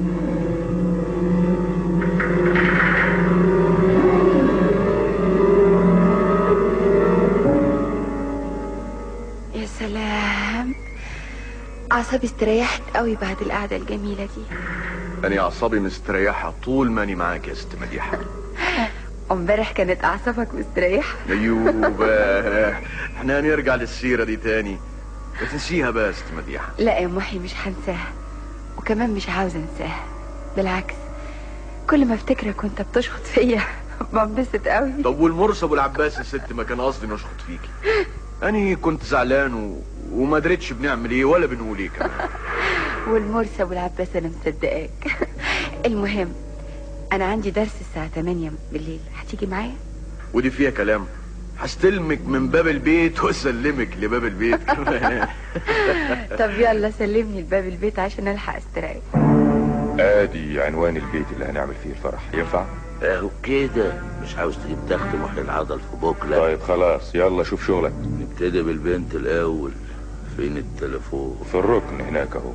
[SPEAKER 12] يا سلام، اعصابي استريحت قوي بعد القعده الجميله دي.
[SPEAKER 5] انا اعصابي مستريحه طول ما اني معاك يا ست مديحه.
[SPEAKER 12] امبارح كانت اعصابك مستريحه.
[SPEAKER 5] ايوب، احنا هنرجع للسيره دي تاني، تنسيها بقى يا ست مديحه.
[SPEAKER 12] لا يا محي، مش هنساها، وكمان مش عاوزه انساها. بالعكس، كل ما افتكرك وانت بتشخط فيا بنبسط قوي.
[SPEAKER 5] طب والمرسي ابو العباس يا ست ما كان قصدي نشخط فيكي. اني كنت زعلان و... وما دريتش بنعمل ايه ولا بنقول ايه كمان.
[SPEAKER 12] والمرسي ابو العباس انا مصدقاك. المهم، انا عندي درس الساعه تمانية بالليل، هتيجي معايا؟
[SPEAKER 5] ودي فيها كلام؟ هستلمك من باب البيت واسلمك لباب البيت كمان.
[SPEAKER 12] طب يلا سلمني لباب البيت عشان الحق استريح.
[SPEAKER 10] ادي عنوان البيت اللي هنعمل فيه الفرح، ينفع؟
[SPEAKER 2] اهو كده. مش عاوز تجيب تخت محي العضل في بوكلة؟
[SPEAKER 10] طيب خلاص، يلا شوف شغلك.
[SPEAKER 2] نبتدي بالبنت الاول. فين التليفون؟
[SPEAKER 10] في الركن هناك اهو.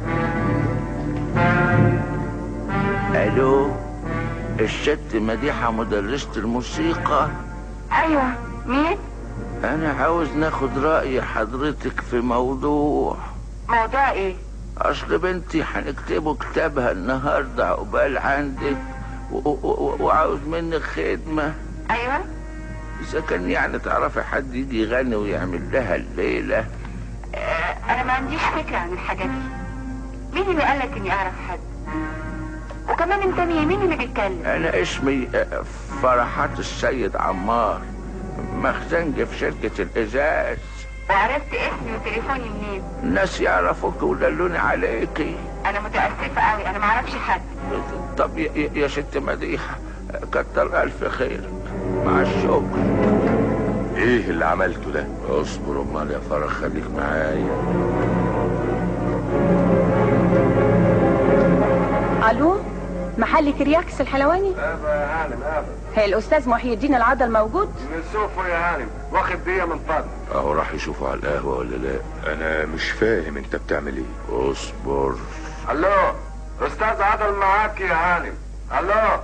[SPEAKER 2] الو، الست مديحة مدرسة الموسيقى؟
[SPEAKER 12] ايوه، مين؟
[SPEAKER 2] انا عاوز ناخد رأي حضرتك في موضوع.
[SPEAKER 12] موضوع ايه؟
[SPEAKER 2] اصل بنتي هنكتبه كتابها النهارده عقبال عندك و- و- وعاوز منك خدمة.
[SPEAKER 12] ايوه،
[SPEAKER 2] اذا كان يعني تعرفي حد يجي يغني ويعمل لها الليلة.
[SPEAKER 12] اه انا ما عنديش فكرة عن الحاجات دي. مين اللي قالك اني اعرف حد؟ وكمان انت مين؟ مين اللي بيتكلم؟
[SPEAKER 2] انا اسمي فرحات السيد عمار، مخزنجي في شركة الازاز.
[SPEAKER 12] وعرفت اسمي وتليفوني منين؟
[SPEAKER 2] الناس يعرفوك ودلوني عليكي.
[SPEAKER 15] انا متاسفه قوي، انا ما اعرفش حد.
[SPEAKER 2] طب يا, يا ست مديحه كتر الف خير مع الشغل.
[SPEAKER 10] ايه اللي عملته ده؟
[SPEAKER 2] اصبر امال يا فرج، خليك معايا.
[SPEAKER 16] الو، محل كرياكس الحلواني؟
[SPEAKER 17] ابا يا هانم ابا.
[SPEAKER 16] هي الاستاذ محي الدين العضل موجود؟
[SPEAKER 17] نشوفه يا هانم، واخد دقيقه من فضلك.
[SPEAKER 2] اهو راح يشوفه على القهوه ولا لا؟
[SPEAKER 10] انا مش فاهم انت بتعمل ايه.
[SPEAKER 2] اصبر.
[SPEAKER 17] الو، استاذ عضل معاك يا هانم. الو.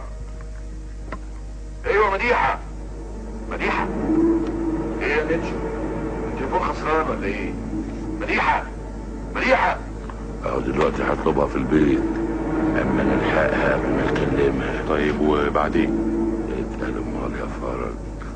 [SPEAKER 13] ايوه مديحه. مديحه ايه يا نتشو؟ التليفون خسران ولا ايه؟ مديحه مديحه.
[SPEAKER 2] اهو دلوقتي هطلبها في البيت، اما نلحقها قبل ما نكلمها.
[SPEAKER 10] طيب وبعدين؟
[SPEAKER 2] اتقل امال يا فرج.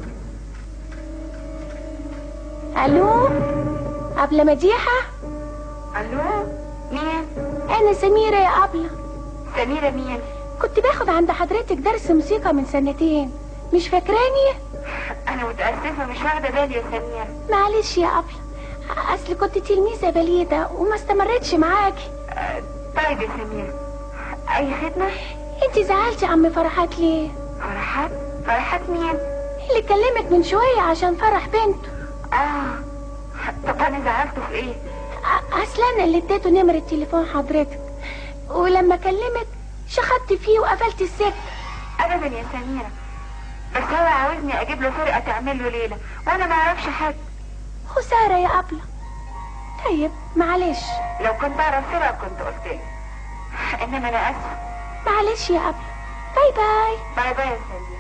[SPEAKER 16] الو، أبلة مديحة؟
[SPEAKER 15] الو، مين؟
[SPEAKER 16] أنا سميرة يا أبلة.
[SPEAKER 15] سميرة مين؟
[SPEAKER 16] كنت باخد عند حضرتك درس موسيقى من سنتين، مش فاكراني؟
[SPEAKER 15] أنا متأسفة مش واخدة بالي يا سميرة.
[SPEAKER 16] معلش يا أبلة، أصل كنت تلميذة بليدة وما استمرتش معاكي.
[SPEAKER 15] أه طيب يا سميرة، أي خدمة؟
[SPEAKER 16] أنت زعلتي عم فرحات ليه؟
[SPEAKER 15] فرحات؟ فرحات مين؟
[SPEAKER 16] اللي كلمك من شوية عشان فرح بنته.
[SPEAKER 15] آه، طب أنا زعلته في إيه؟
[SPEAKER 16] أصل أنا اللي اديته نمرة تليفون حضرتك، ولما كلمك شخطت فيه وقفلت السكة.
[SPEAKER 15] أبدا يا سميرة، بس هو عاوزني أجيب له فرقة تعمل له ليلة وأنا ما أعرفش حد.
[SPEAKER 16] خسارة يا أبلة. طيب معلش،
[SPEAKER 15] لو كنت أعرف فرقة كنت قلت لي، إنما أنا آسفة.
[SPEAKER 16] معلش يا أبلة. باي باي.
[SPEAKER 15] باي باي يا سميرة.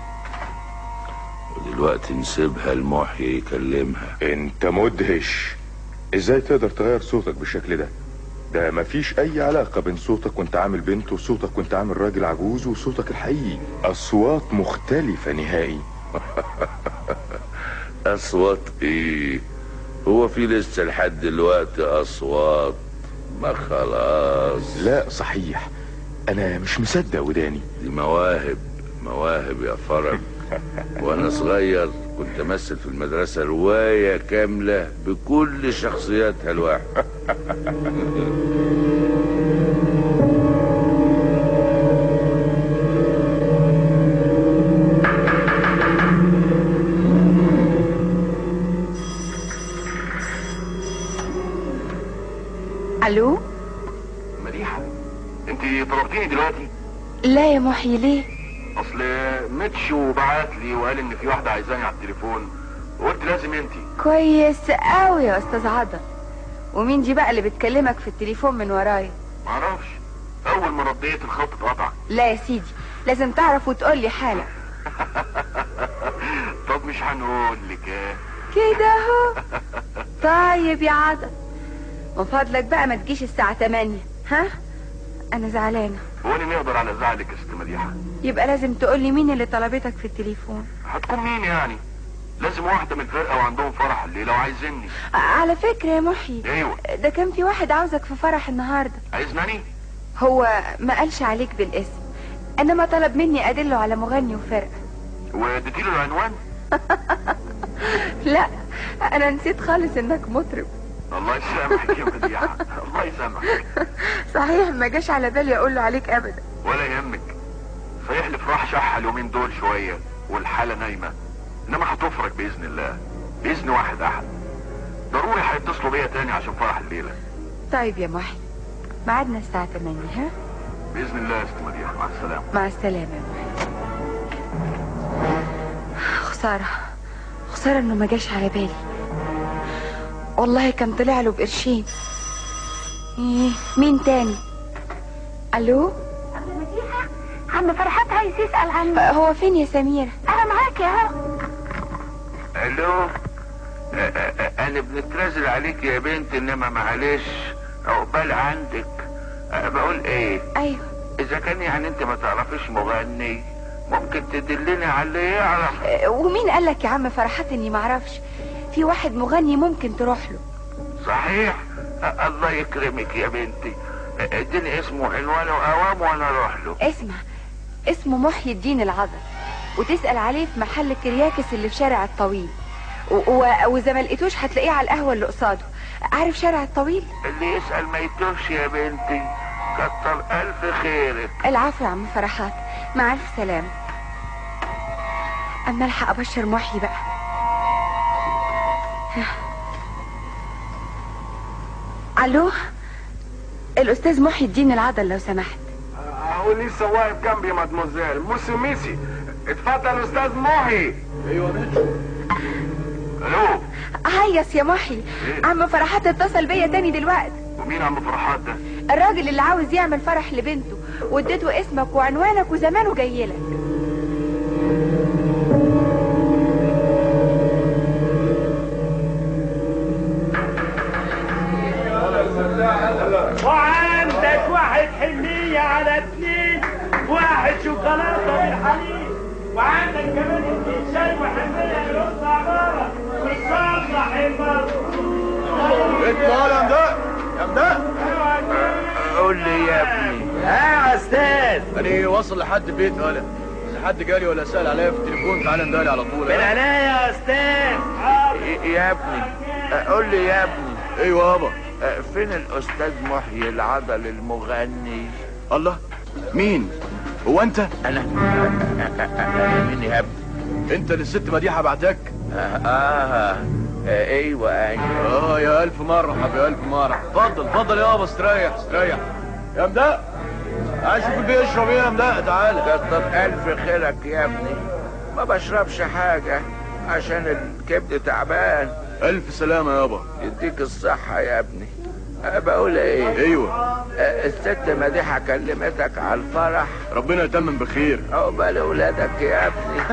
[SPEAKER 2] ودلوقتي نسيبها لمحي يكلمها.
[SPEAKER 10] انت مدهش، ازاي تقدر تغير صوتك بالشكل ده؟ ده مفيش اي علاقة بين صوتك وانت عامل بنت وصوتك وانت عامل راجل عجوز وصوتك الحقيقي. اصوات مختلفة نهائي.
[SPEAKER 2] اصوات ايه؟ هو في لسه لحد دلوقتي اصوات؟ ما خلاص.
[SPEAKER 10] لا صحيح، انا مش مصدق وداني.
[SPEAKER 2] دي مواهب، مواهب يا فرج. وانا صغير كنت امثل في المدرسة رواية كاملة بكل شخصياتها الواحد.
[SPEAKER 12] الو.
[SPEAKER 13] مديحه، انت طلبتيني دلوقتي؟
[SPEAKER 12] لا يا محي، ليه؟
[SPEAKER 13] اصل متشو بعت لي وقال ان في واحده عايزاني على التليفون وقلت لازم انت.
[SPEAKER 12] كويس قوي يا استاذ عضل. ومين دي بقى اللي بتكلمك في التليفون من ورايا؟
[SPEAKER 13] معرفش، اول ما رديت الخط اتقطع.
[SPEAKER 12] لا يا سيدي، لازم تعرف وتقول لي حالا.
[SPEAKER 13] طب مش هنقول لك ايه
[SPEAKER 12] كده اهو. طيب يا عضل، من فضلك بقى ما تجيش الساعة تمانية، ها؟ انا زعلانة.
[SPEAKER 13] وانا نقدر على زعلك يا ست مديحة؟
[SPEAKER 12] يبقى لازم تقول لي مين اللي طلبتك في التليفون.
[SPEAKER 13] هتكون مين يعني؟ لازم واحدة من الفرقة وعندهم فرح الليلة وعايزيني.
[SPEAKER 12] على فكرة يا محي،
[SPEAKER 13] ايوه،
[SPEAKER 12] ده كان في واحد عاوزك في فرح النهاردة.
[SPEAKER 13] عايزني؟
[SPEAKER 12] هو ما قالش عليك بالاسم، انما طلب مني ادله على مغني وفرقة.
[SPEAKER 13] واديتيله العنوان؟
[SPEAKER 12] لا، انا نسيت خالص انك مطرب.
[SPEAKER 13] الله يسامحك يا مديحة، الله يسامحك.
[SPEAKER 12] صحيح ما جاش على بالي اقول له عليك ابدا.
[SPEAKER 13] ولا يهمك، صحيح الافراح شحة اليومين دول شوية والحالة نايمة، انما هتفرج باذن الله، باذن واحد احد. ضروري هيتصلوا بيا تاني عشان فرح الليلة.
[SPEAKER 12] طيب يا محي، ميعادنا الساعة تمانية، ها؟
[SPEAKER 13] باذن الله يا ست مديحة، مع السلامة.
[SPEAKER 12] مع السلامة يا محي. خسارة، خسارة انه ما جاش على بالي، والله كان طلع له بقرشين. ايه مين تاني؟ الو.
[SPEAKER 15] أبلة مديحة، عم فرحات عايز يسأل عني.
[SPEAKER 12] هو فين يا سميرة؟
[SPEAKER 15] انا معاك اهو.
[SPEAKER 2] الو. انا بنتنازل عليك يا بنت، انما معلش عقبال عندك. أه بقول ايه؟
[SPEAKER 12] ايوه.
[SPEAKER 2] اذا كان يعني انت ما تعرفيش مغني ممكن تدلني على اللي يعرف.
[SPEAKER 12] ومين قالك يا عم فرحات اني معرفش؟ في واحد مغني ممكن تروح له.
[SPEAKER 2] صحيح؟ أه الله يكرمك يا بنتي، اديني اسمه وعنوانه واوام وانا اروح له.
[SPEAKER 12] اسمع، اسمه محي الدين العضل، وتسأل عليه في محل كرياكس اللي في شارع الطويل، واذا ما لقيتوش هتلاقيه على القهوة اللي قصاده. عارف شارع الطويل؟
[SPEAKER 2] اللي يسأل ما يتوهش يا بنتي، كتر الف خيرك.
[SPEAKER 12] العفو يا عم فرحات، مع الف سلامة. اما الحق ابشر محي بقى. الو، الاستاذ محي الدين العضل لو سمحت.
[SPEAKER 17] هو لسه واقف جنبي يا مدموزيل موسي ميسي. اتفضل استاذ محي.
[SPEAKER 5] ايوه ماشي.
[SPEAKER 17] الو.
[SPEAKER 12] هيس يا محي، عم فرحات اتصل بيا تاني دلوقتي.
[SPEAKER 17] ومين عم فرحات ده؟
[SPEAKER 12] الراجل اللي عاوز يعمل فرح لبنته، واديته اسمك وعنوانك وزمانه جايلك.
[SPEAKER 8] وعندك واحد حنية على اتنين، واحد شوكولاتة بالحليب، وعندك كمان اتنين شاي وحنية برز عبارة والصلح المرفوض.
[SPEAKER 5] اطلع يا مدق يا مدق.
[SPEAKER 2] قول لي يا ابني.
[SPEAKER 5] اه يا استاذ، انا واصل لحد البيت ولا اذا حد جالي ولا سأل عليا في التليفون تعالى ندالي على طول.
[SPEAKER 8] من عينيا يا استاذ.
[SPEAKER 2] يا ابني قول لي يا ابني.
[SPEAKER 5] ايوه يابا.
[SPEAKER 2] فين الاستاذ محي العضل المغني؟
[SPEAKER 5] الله، مين هو انت؟
[SPEAKER 2] انا مين يا ابني؟
[SPEAKER 5] انت اللي الست مديحه بعتك؟
[SPEAKER 2] آه, اه ايوه ايوه.
[SPEAKER 5] اه يا الف مرحبا يا الف مرحبا. اتفضل اتفضل يابا، استريح استريح يا مدق. عايز اشوف البيه يشرب ايه يا مدق؟ تعالى.
[SPEAKER 2] كتر الف خيرك يا ابني، ما بشربش حاجه عشان الكبد تعبان.
[SPEAKER 5] الف سلامه يابا.
[SPEAKER 2] يديك الصحه يا ابني. أه بقول ايه؟
[SPEAKER 5] ايوه.
[SPEAKER 2] أه الست مديحه كلمتك على الفرح.
[SPEAKER 5] ربنا يتمم بخير.
[SPEAKER 2] عقبال اولادك يا ابني.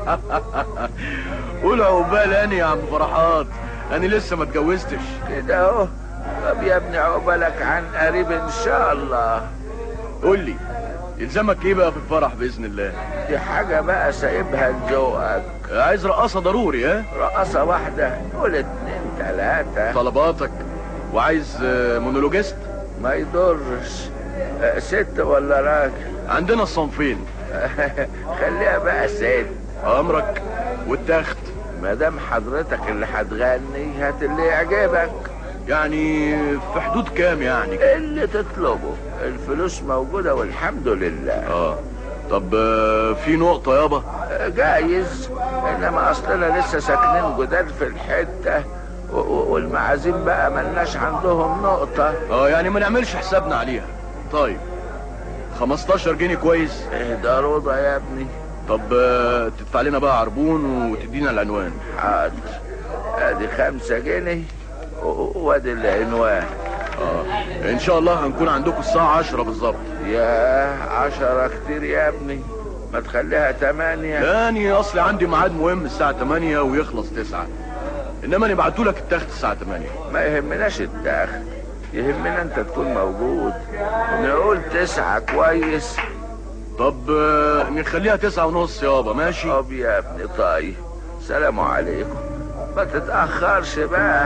[SPEAKER 5] قول عقبال اني يا عم فرحات، انا لسه ما اتجوزتش.
[SPEAKER 2] كده اهو. طب يا ابني عقبالك عن قريب ان شاء الله.
[SPEAKER 5] قول لي يلزمك ايه بقى في الفرح باذن الله؟
[SPEAKER 2] دي حاجه بقى سايبها لذوقك.
[SPEAKER 5] عايز رقاصه ضروري؟ ها،
[SPEAKER 2] رقاصه واحده؟ قول اتنين تلاته.
[SPEAKER 5] طلباتك. وعايز مونولوجيست؟
[SPEAKER 2] ما يضرش. ست ولا راجل؟
[SPEAKER 5] عندنا الصنفين.
[SPEAKER 2] خليها بقى ست.
[SPEAKER 5] امرك. والتخت؟
[SPEAKER 2] ما دام حضرتك اللي هتغني هات اللي يعجبك.
[SPEAKER 5] يعني في حدود كام يعني؟
[SPEAKER 2] اللي تطلبه، الفلوس موجودة والحمد لله.
[SPEAKER 5] اه طب في نقطة يابا؟
[SPEAKER 2] جايز، انما اصلنا لسه ساكنين جداد في الحتة والمعازيم بقى ملناش عندهم نقطة.
[SPEAKER 5] اه يعني ما نعملش حسابنا عليها. طيب خمستاشر جنيه كويس؟
[SPEAKER 2] ايه ده رضا يا ابني.
[SPEAKER 5] طب تدفع لنا بقى عربون وتدينا العنوان.
[SPEAKER 2] حاضر، ادي خمسة جنيه وادي العنوان.
[SPEAKER 5] اه ان شاء الله هنكون عندكم الساعة عشرة بالظبط.
[SPEAKER 2] يا عشرة كتير يا ابني، ما تخليها تمانية.
[SPEAKER 5] تاني اصل عندي ميعاد مهم الساعة تمانية ويخلص تسعة، انما نبعتولك التخت الساعة تمانية.
[SPEAKER 2] ما يهمناش التخت، يهمنا انت تكون موجود. نقول تسعة كويس.
[SPEAKER 5] طب نخليها تسعة ونص يابا، ماشي؟
[SPEAKER 2] طب يا ابني طيب، سلام عليكم. ما تتأخرش بقى.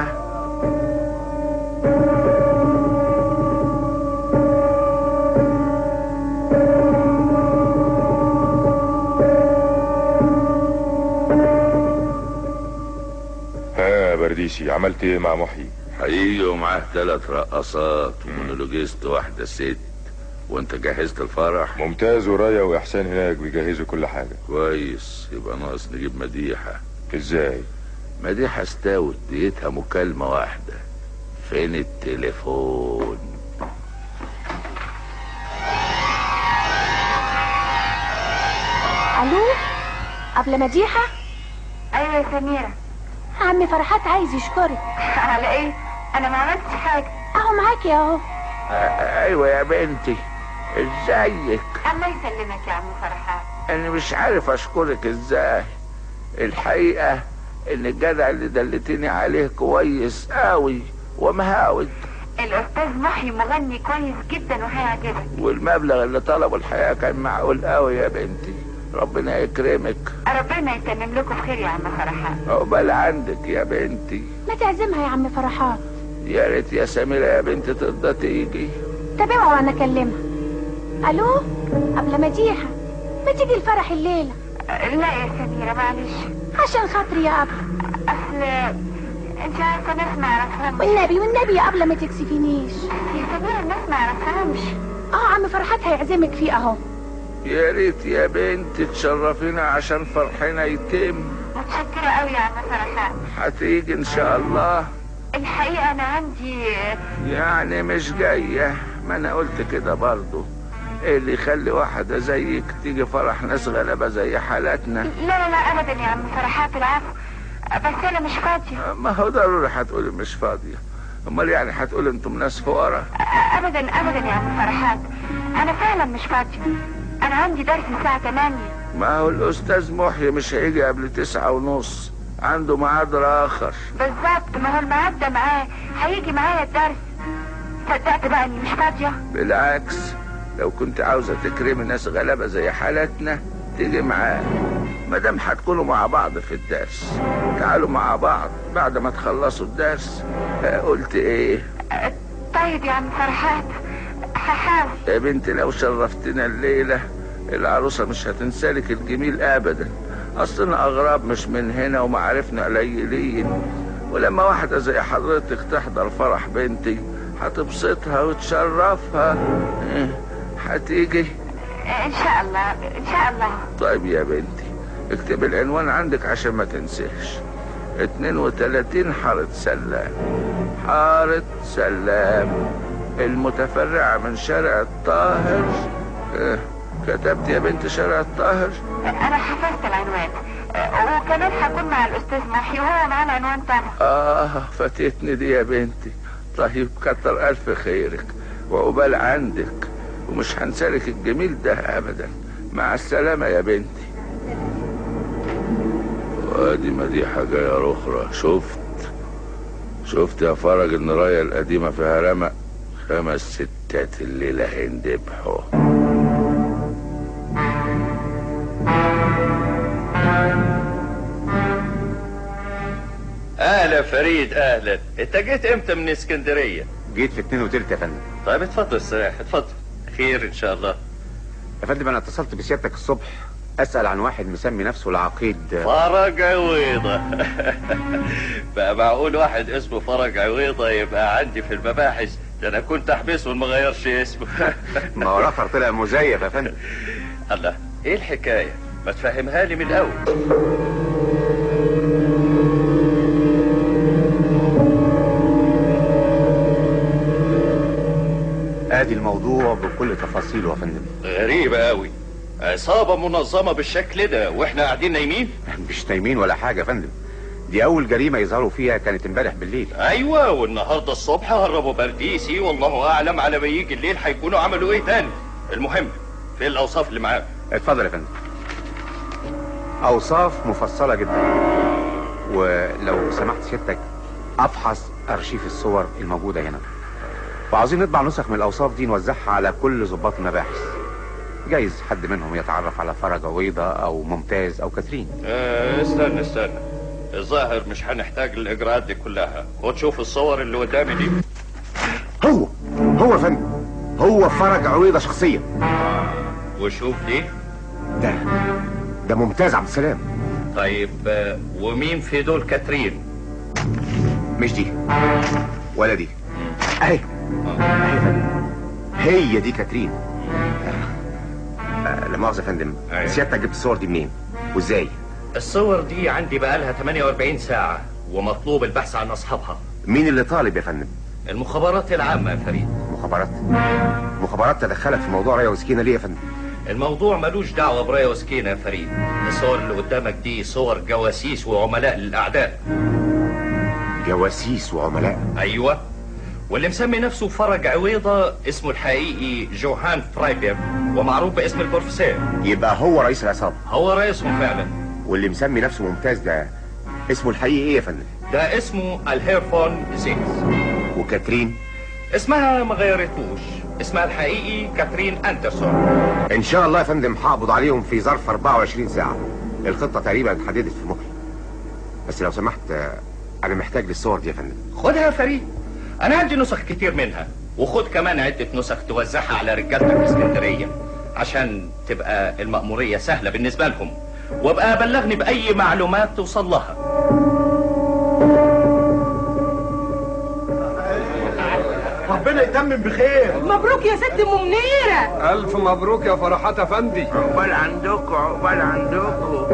[SPEAKER 10] ها برديسي، عملت ايه مع محيي؟
[SPEAKER 2] هيجي ومعاه ثلاث رقصات ومونولوجيست واحدة ست. وانت جهزت الفرح؟
[SPEAKER 10] ممتاز، ورايا واحسان هناك بيجهزوا كل حاجة.
[SPEAKER 2] كويس، يبقى ناقص نجيب مديحة.
[SPEAKER 10] ازاي؟
[SPEAKER 2] مديحة استوت، ديتها مكالمة واحدة. فين التليفون؟
[SPEAKER 16] الو، قبل مديحة؟
[SPEAKER 15] ايوه يا سميرة.
[SPEAKER 16] عم فرحات عايز يشكرك.
[SPEAKER 15] على ايه؟ انا ما عملتش حاجة.
[SPEAKER 16] اهو معاكي اهو.
[SPEAKER 2] ايوه يا بنتي، ازيك؟
[SPEAKER 15] الله يسلمك يا عم فرحات.
[SPEAKER 2] انا مش عارف اشكرك ازاي. الحقيقة ان الجدع اللي دلتني عليه كويس قوي ومهاود.
[SPEAKER 15] الاستاذ محي مغني كويس جدا وهيعجبك.
[SPEAKER 2] والمبلغ اللي طلبه الحقيقة كان معقول قوي يا بنتي. ربنا يكرمك.
[SPEAKER 15] ربنا يتمم لكم خير يا عم فرحات.
[SPEAKER 2] عقبال عندك يا بنتي.
[SPEAKER 16] ما تعزمها يا عم فرحات.
[SPEAKER 2] يا ريت يا سميرة يا بنتي ترضى تيجي.
[SPEAKER 16] طب اوعى وانا اكلمها. الو، قبل مديحة، ما تيجي الفرح الليلة؟
[SPEAKER 15] لا يا سميرة معلش.
[SPEAKER 16] عشان خاطري يا ابله.
[SPEAKER 15] اصل انت عارفة ناس ما يعرفهمش.
[SPEAKER 16] والنبي والنبي يا ابله ما تكسفينيش.
[SPEAKER 15] يا سميرة الناس ما يعرفهمش.
[SPEAKER 16] اه عم فرحات هيعزمك فيه اهو.
[SPEAKER 2] يا ريت يا بنت تشرفينا عشان فرحنا يتم.
[SPEAKER 15] متشكرة قوي يا عم فرحات.
[SPEAKER 2] هتيجي ان شاء الله؟
[SPEAKER 15] الحقيقة انا عندي
[SPEAKER 2] يعني مش جاية؟ ما انا قلت كده برضو. ايه اللي يخلي واحدة زيك تيجي فرح ناس غلبة زي حالاتنا؟
[SPEAKER 15] لا لا لا ابدا يا عم فرحات، العفو، بس انا مش فاضية.
[SPEAKER 2] ما هو ضروري هتقولي مش فاضية، امال يعني هتقولي انتم ناس فقراء؟
[SPEAKER 15] ابدا ابدا يا عم فرحات، انا فعلا مش فاضية، انا عندي درس الساعة تمانية.
[SPEAKER 2] ما هو الاستاذ محي مش هيجي قبل تسعة ونص، عنده ميعاد اخر.
[SPEAKER 15] بالظبط، ما هو الميعاد ده معاه، هيجي معايا الدرس. صدقت بقى اني مش فاضية؟
[SPEAKER 2] بالعكس، لو كنت عاوزة تكرمي ناس غلبة زي حالتنا تيجي معاه، مادام هتكونوا مع بعض في الدرس. تعالوا مع بعض بعد ما تخلصوا الدرس. قلت ايه؟
[SPEAKER 15] طيب يا عم فرحات، هحاول.
[SPEAKER 2] يا بنتي لو شرفتنا الليلة العروسة مش هتنسالك الجميل ابدا. اصلنا اغراب مش من هنا ومعارفنا قليلين، ولما واحدة زي حضرتك تحضر فرح بنتي هتبسطها وتشرفها. هتيجي
[SPEAKER 15] ان شاء الله ان شاء الله.
[SPEAKER 2] طيب يا بنتي اكتب العنوان عندك عشان ما تنسيش. اتنين وتلاتين حارة سلام، حارة سلام المتفرعة من شارع الطاهر. اه كتبت يا بنت شارع الطاهر؟
[SPEAKER 15] انا حفظت العنوان، وكمان هكون مع الاستاذ محي وهو معاه العنوان طبعا.
[SPEAKER 2] اه فاتتني دي يا بنتي. طيب كتر الف خيرك وعقبال عندك، ومش هنسالك الجميل ده ابدا. مع السلامة يا بنتي. وادي مديحة جاية اخرى. شفت شفت يا فرج ان راية القديمة فيها رمق. خمس ستات الليلة هيندبحوا.
[SPEAKER 6] اهلا فريد، اهلا. انت جيت امتى من اسكندريه؟
[SPEAKER 1] جيت في اتنين وتلت يا فندم.
[SPEAKER 6] طيب اتفضل استريح، اتفضل. خير ان شاء الله.
[SPEAKER 1] يا فندم انا اتصلت بسيادتك الصبح اسال عن واحد مسمي نفسه العقيد
[SPEAKER 6] فرج عويضه. بقى معقول واحد اسمه فرج عويضه يبقى عندي في المباحث؟ ده انا كنت احبسه وما غيرش اسمه.
[SPEAKER 1] ما هو الاخر طلع مزيف يا فندم.
[SPEAKER 6] الله، ايه الحكايه؟ ما تفهمها لي من الاول.
[SPEAKER 1] ادي الموضوع بكل تفاصيله يا فندم.
[SPEAKER 6] غريبة قوي، عصابة منظمة بالشكل ده واحنا قاعدين نايمين؟
[SPEAKER 1] مش نايمين ولا حاجة يا فندم، دي اول جريمة يظهروا فيها كانت امبارح بالليل.
[SPEAKER 6] ايوه، والنهاردة الصبح هربوا برديسي، والله اعلم على ما يجي الليل هيكونوا عملوا ايه تاني. المهم في الاوصاف اللي معاك.
[SPEAKER 1] اتفضل يا فندم. اوصاف مفصلة جدا، ولو سمحت سيادتك افحص ارشيف الصور الموجودة هنا، وعاوزين نطبع نسخ من الاوصاف دي نوزعها على كل ضباط المباحث. جايز حد منهم يتعرف على فرج عويضة او ممتاز او كاترين.
[SPEAKER 6] اه استنى استنى، الظاهر مش هنحتاج الاجراءات دي كلها. خد شوف الصور اللي قدامي دي.
[SPEAKER 18] هو هو يا فندم، هو فرج عويضة شخصيا.
[SPEAKER 6] وشوف دي.
[SPEAKER 18] ده ده ممتاز عبد السلام.
[SPEAKER 6] طيب ومين في دول كاترين؟
[SPEAKER 18] مش دي ولا دي، اهي اهي فندم، هي دي كاترين. آه لا مؤاخذة يا فندم، سيادتك جبت الصور دي منين وازاي؟
[SPEAKER 6] الصور دي عندي بقالها ثمانية وأربعين ساعة ومطلوب البحث عن اصحابها.
[SPEAKER 18] مين اللي طالب يا فندم؟
[SPEAKER 6] المخابرات العامة يا فريد.
[SPEAKER 18] مخابرات؟ مخابرات تدخلت في موضوع رايا وسكينة ليه يا فندم؟
[SPEAKER 6] الموضوع ملوش دعوة برايا وسكينة يا فريد. الصور اللي قدامك دي صور جواسيس وعملاء للأعداء.
[SPEAKER 18] جواسيس وعملاء؟
[SPEAKER 6] أيوة، واللي مسمي نفسه فرج عويضة اسمه الحقيقي جوهان فرايبر، ومعروف باسم البروفيسور.
[SPEAKER 18] يبقى هو رئيس العصابة؟
[SPEAKER 6] هو رئيسهم فعلا.
[SPEAKER 18] واللي مسمي نفسه ممتاز ده اسمه الحقيقي ايه يا فندم؟
[SPEAKER 6] ده اسمه الهيرفون زينز.
[SPEAKER 18] وكاترين؟
[SPEAKER 6] اسمها ما غيرتوش، اسمها الحقيقي كاترين أندرسون.
[SPEAKER 18] ان شاء الله يا فندم هقبض عليهم في ظرف أربعة وعشرين ساعة. الخطة تقريبا اتحددت في مخي، بس لو سمحت انا محتاج للصور دي يا فندم.
[SPEAKER 6] خدها يا فريد، انا عندي نسخ كتير منها، وخد كمان عدة نسخ توزعها على رجالتك في اسكندرية عشان تبقى المأمورية سهلة بالنسبة لهم، وابقى بلغني بأي معلومات توصل لها.
[SPEAKER 14] ربنا يتمم بخير.
[SPEAKER 7] مبروك يا ست ام منيره.
[SPEAKER 14] الف مبروك يا فرحات افندي.
[SPEAKER 2] عقبال عندكم عقبال عندكم.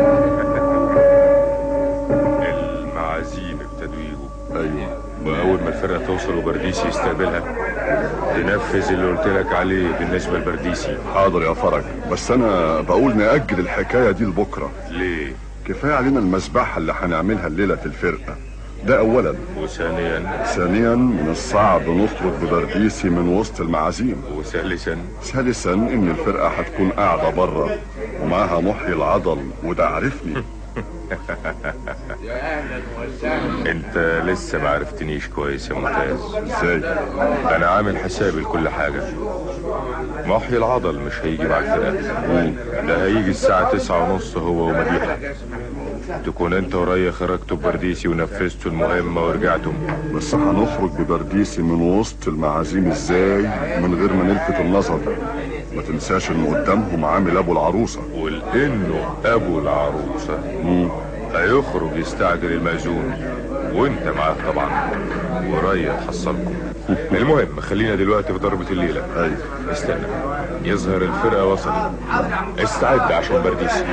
[SPEAKER 10] المعازيم ابتدوا يجوا. ايوه. واول ما الفرقه توصل وبرديسي يستقبلها تنفذ اللي قلت لك عليه بالنسبه لبرديسي.
[SPEAKER 11] حاضر يا فرج، بس انا بقول نأجل الحكايه دي لبكره.
[SPEAKER 10] ليه؟
[SPEAKER 11] كفايه علينا المذبحه اللي هنعملها الليله في الفرقه، ده اولا.
[SPEAKER 10] وثانيا
[SPEAKER 11] ثانيا من الصعب نخرج ببرديسي من وسط المعازيم.
[SPEAKER 10] وثالثا
[SPEAKER 11] ثالثا ان الفرقه هتكون قاعده بره ومعاها محيي العضل، وده عرفني.
[SPEAKER 2] يا اهلا وسهلا.
[SPEAKER 10] انت لسه ما عرفتنيش كويس يا ممتاز.
[SPEAKER 11] ازاي؟
[SPEAKER 10] انا عامل حسابي لكل حاجه. محيي العضل مش هيجي مع الفرقه، ده هيجي الساعه تسعة ونص هو ومديحه. تكون انت وريا خرجتوا ببرديسي ونفذتوا المهمه ورجعتم.
[SPEAKER 11] بس هنخرج ببرديسي من وسط المعازيم ازاي من غير ما نلفت النظر؟ ما تنساش ان قدامهم عامل ابو العروسه.
[SPEAKER 10] ولانه ابو العروسه
[SPEAKER 11] مم.
[SPEAKER 10] هيخرج يستعجل المأذون وانت معاه طبعا، وريا تحصلكم. المهم خلينا دلوقتي في ضربة الليلة.
[SPEAKER 11] ايوه.
[SPEAKER 10] استنى، يظهر الفرقة وصلت. استعد عشان برديسي.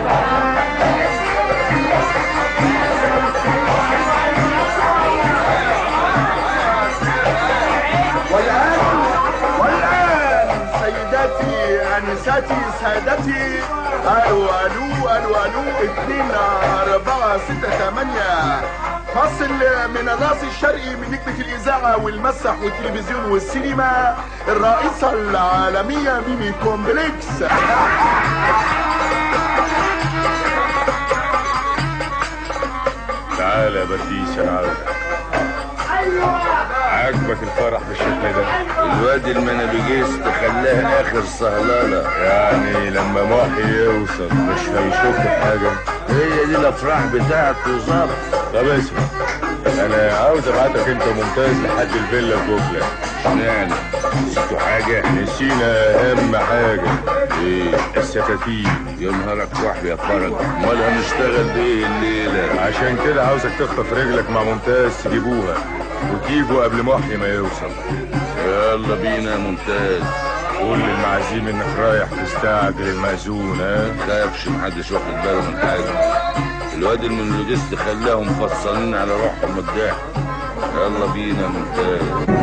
[SPEAKER 17] والآن والآن سيداتي أنساتي سادتي، ألو ألو ألو ألو اثنين أربعة ستة ثمانية، فصل من الراس الشرقي من نجمة الإذاعة والمسرح والتلفزيون والسينما، الرئيسة العالمية ميمي كومبلكس.
[SPEAKER 10] تعالى يا برديس انا عاوزك. عاجبك الفرح بالشكل ده؟
[SPEAKER 2] الواد المنابيجيس تخليها اخر صهلالة.
[SPEAKER 10] يعني لما محي يوصل مش هيشوف حاجة؟
[SPEAKER 2] هي دي الافراح بتاعته بالظبط.
[SPEAKER 10] طب اسمع، انا عاوز ابعتك انت ممتاز لحد الفيلا في جوكلا.
[SPEAKER 2] اشمعنى؟ نسيتوا حاجة؟
[SPEAKER 10] نسينا اهم حاجة.
[SPEAKER 2] ايه؟
[SPEAKER 10] السكاكين.
[SPEAKER 2] يا نهارك واحد يا فرج، امال هنشتغل بايه الليلة؟
[SPEAKER 10] عشان كده عاوزك تخطف رجلك مع ممتاز تجيبوها وتيجوا قبل محي ما يوصل.
[SPEAKER 2] يلا بينا يا ممتاز.
[SPEAKER 10] قول للمعازيم انك رايح تستعجل المأذون. ها؟
[SPEAKER 2] متخافش، محدش واخد باله من حاجة. الواد المنلوجيست خلاهم مفصلين على روحهم الضحك. يلا بينا يا ممتاز.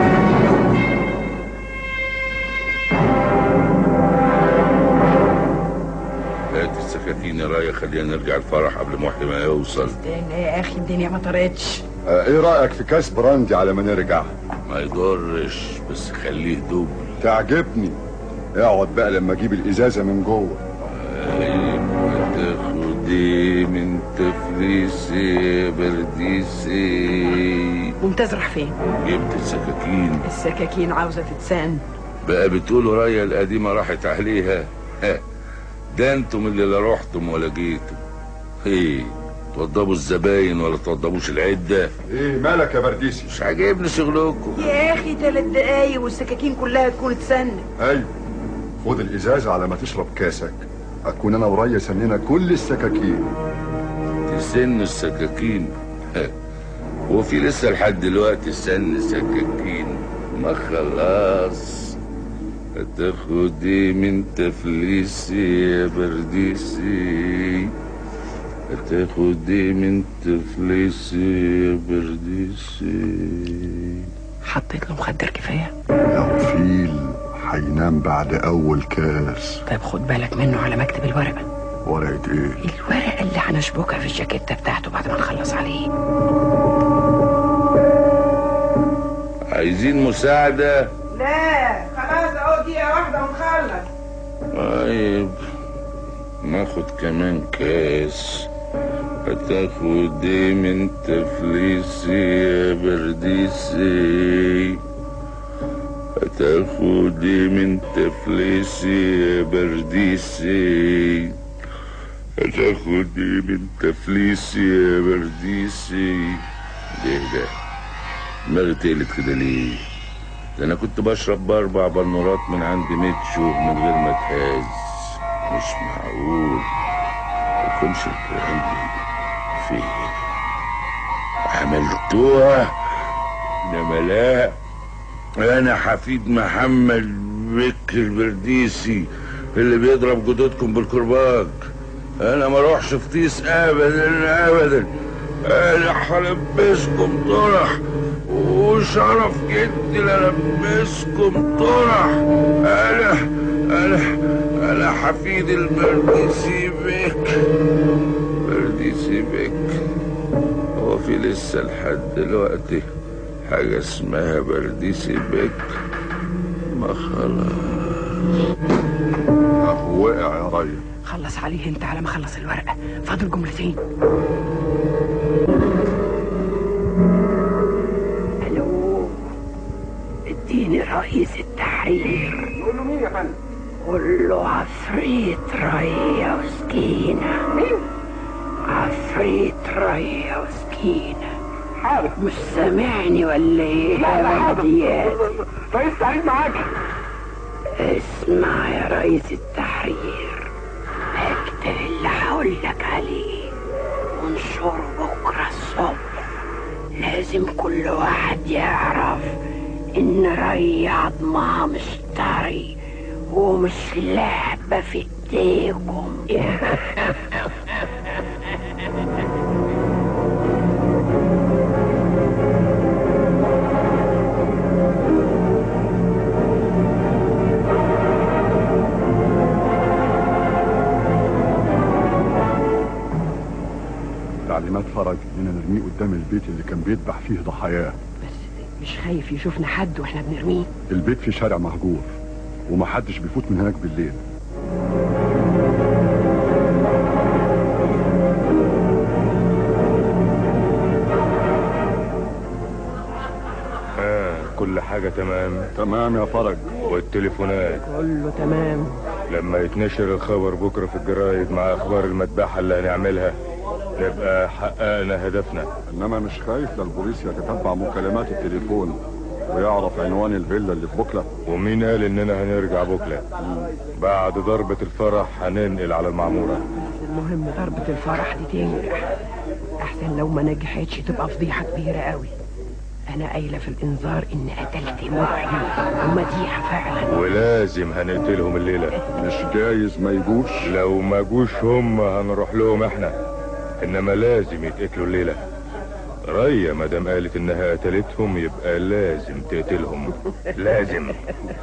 [SPEAKER 2] هات السكاكين يا رايه، خلينا نرجع الفرح قبل محي ما يوصل.
[SPEAKER 9] استنى يا اخي الدنيا ما طرتش.
[SPEAKER 11] آه ايه رايك في كاس براندي على ما نرجع؟
[SPEAKER 2] ما يضرش، بس خليه دوب.
[SPEAKER 11] تعجبني. اقعد بقى لما اجيب الازازه من جوه.
[SPEAKER 2] تاخدي من تفليسي برديسي.
[SPEAKER 9] ممتاز راح فين؟
[SPEAKER 2] جبت السكاكين.
[SPEAKER 9] السكاكين عاوزه تتسان.
[SPEAKER 2] بقى بتقولوا رايه القديمه راحت عليها؟ ده انتم اللي لا رحتم ولا جيتم. ايه توضبوا الزباين ولا توضبوش العده؟
[SPEAKER 11] ايه مالك يا برديسي؟
[SPEAKER 2] مش عاجبني شغلكم
[SPEAKER 9] يا اخي ثلاث دقايق والسكاكين كلها تكون اتسنت.
[SPEAKER 11] ايوه، خد الازازه على ما تشرب كاسك. اكون انا وريا سننا كل السكاكين.
[SPEAKER 2] تسن السكاكين؟ وفي لسه لحد دلوقتي سن سكاكين؟ ما خلاص. هتاخدي من تفليسي يا برديسي، هتاخدي من تفليسي يا برديسي.
[SPEAKER 9] حطيت له مخدر كفايه؟
[SPEAKER 11] لو فيل هينام بعد اول كاس.
[SPEAKER 9] طيب خد بالك منه على مكتب الورقه.
[SPEAKER 11] ورقه ايه؟
[SPEAKER 9] الورقه اللي هنشبكها في الجاكيته بتاعته بعد ما نخلص عليه.
[SPEAKER 2] عايزين مساعده؟
[SPEAKER 9] لا خلاص اهو دقيقه واحده ونخلص.
[SPEAKER 2] طيب ناخد كمان كاس. هتاخدي من تفليسي يا برديسي، هتاخدي من تفليسي يا برديسي، هتاخدي من تفليسي يا برديسي. ليه ده؟ دماغي تقلت كده ليه؟ ده انا كنت بشرب باربع بنورات من عند ميتشو من غير ما اتهز. مش معقول يكونش الكلام دي فيه. عملتوها انما لا،
[SPEAKER 8] انا حفيد محمد بك البرديسي اللي بيضرب جدودكم بالكرباج. انا ما اروحش في طيس ابدا ابدا. انا هلبسكم طرح وشرف جدي للبسكم طرح. انا انا انا حفيد البرديسي بك. برديسي بك هو في لسه لحد دلوقتي حاجة اسمها برديسي بك؟ ما خلاص
[SPEAKER 11] وقع يا ريا.
[SPEAKER 9] خلص عليه انت على ما خلص الورقة، فاضل جملتين. الو، اديني رئيس التحرير.
[SPEAKER 17] نقول له مين يا فندم؟
[SPEAKER 9] قول له عفريت ريا وسكينة. مين؟ عفريت ريا وسكينة.
[SPEAKER 17] حاضر.
[SPEAKER 9] مش سامعني ولا ايه؟
[SPEAKER 17] لا لا حاضر. رئيس التحرير معاك.
[SPEAKER 9] اسمع يا رئيس التحرير، اكتب اللي هقولك عليه وانشره بكرة الصبح. لازم كل واحد يعرف ان ريا عظمها مش طري ومش لعبة في ايديكم.
[SPEAKER 11] تعليمات فرج اننا نرميه قدام البيت اللي كان بيذبح فيه ضحاياه.
[SPEAKER 9] بس مش خايف يشوفنا حد واحنا بنرميه؟
[SPEAKER 11] البيت في شارع مهجور ومحدش بيفوت من هناك بالليل.
[SPEAKER 10] آه كل حاجة تمام؟
[SPEAKER 11] تمام يا فرج.
[SPEAKER 10] والتليفونات؟
[SPEAKER 9] كله تمام.
[SPEAKER 10] لما يتنشر الخبر بكرة في الجرايد مع اخبار المذبحة اللي هنعملها نبقى حققنا هدفنا.
[SPEAKER 11] انما مش خايف للبوليس يتتبع مكالمات التليفون ويعرف عنوان الفيلا اللي في بوكلا؟
[SPEAKER 10] ومين قال اننا هنرجع بوكلا؟ بعد ضربة الفرح هننقل على المعمورة.
[SPEAKER 9] المهم ضربة الفرح دي تنجح، احسن لو ما نجحتش تبقى فضيحة كبيرة قوي. انا قايلة في الانذار ان قتلت محي ومديحة فعلا،
[SPEAKER 10] ولازم هنقتلهم الليلة.
[SPEAKER 11] مش جايز ما يجوش؟
[SPEAKER 10] لو ما جوش هم هنروح لهم احنا، انما لازم يتقتلوا الليلة. ريا مادام قالت انها قتلتهم يبقى لازم تقتلهم. لازم.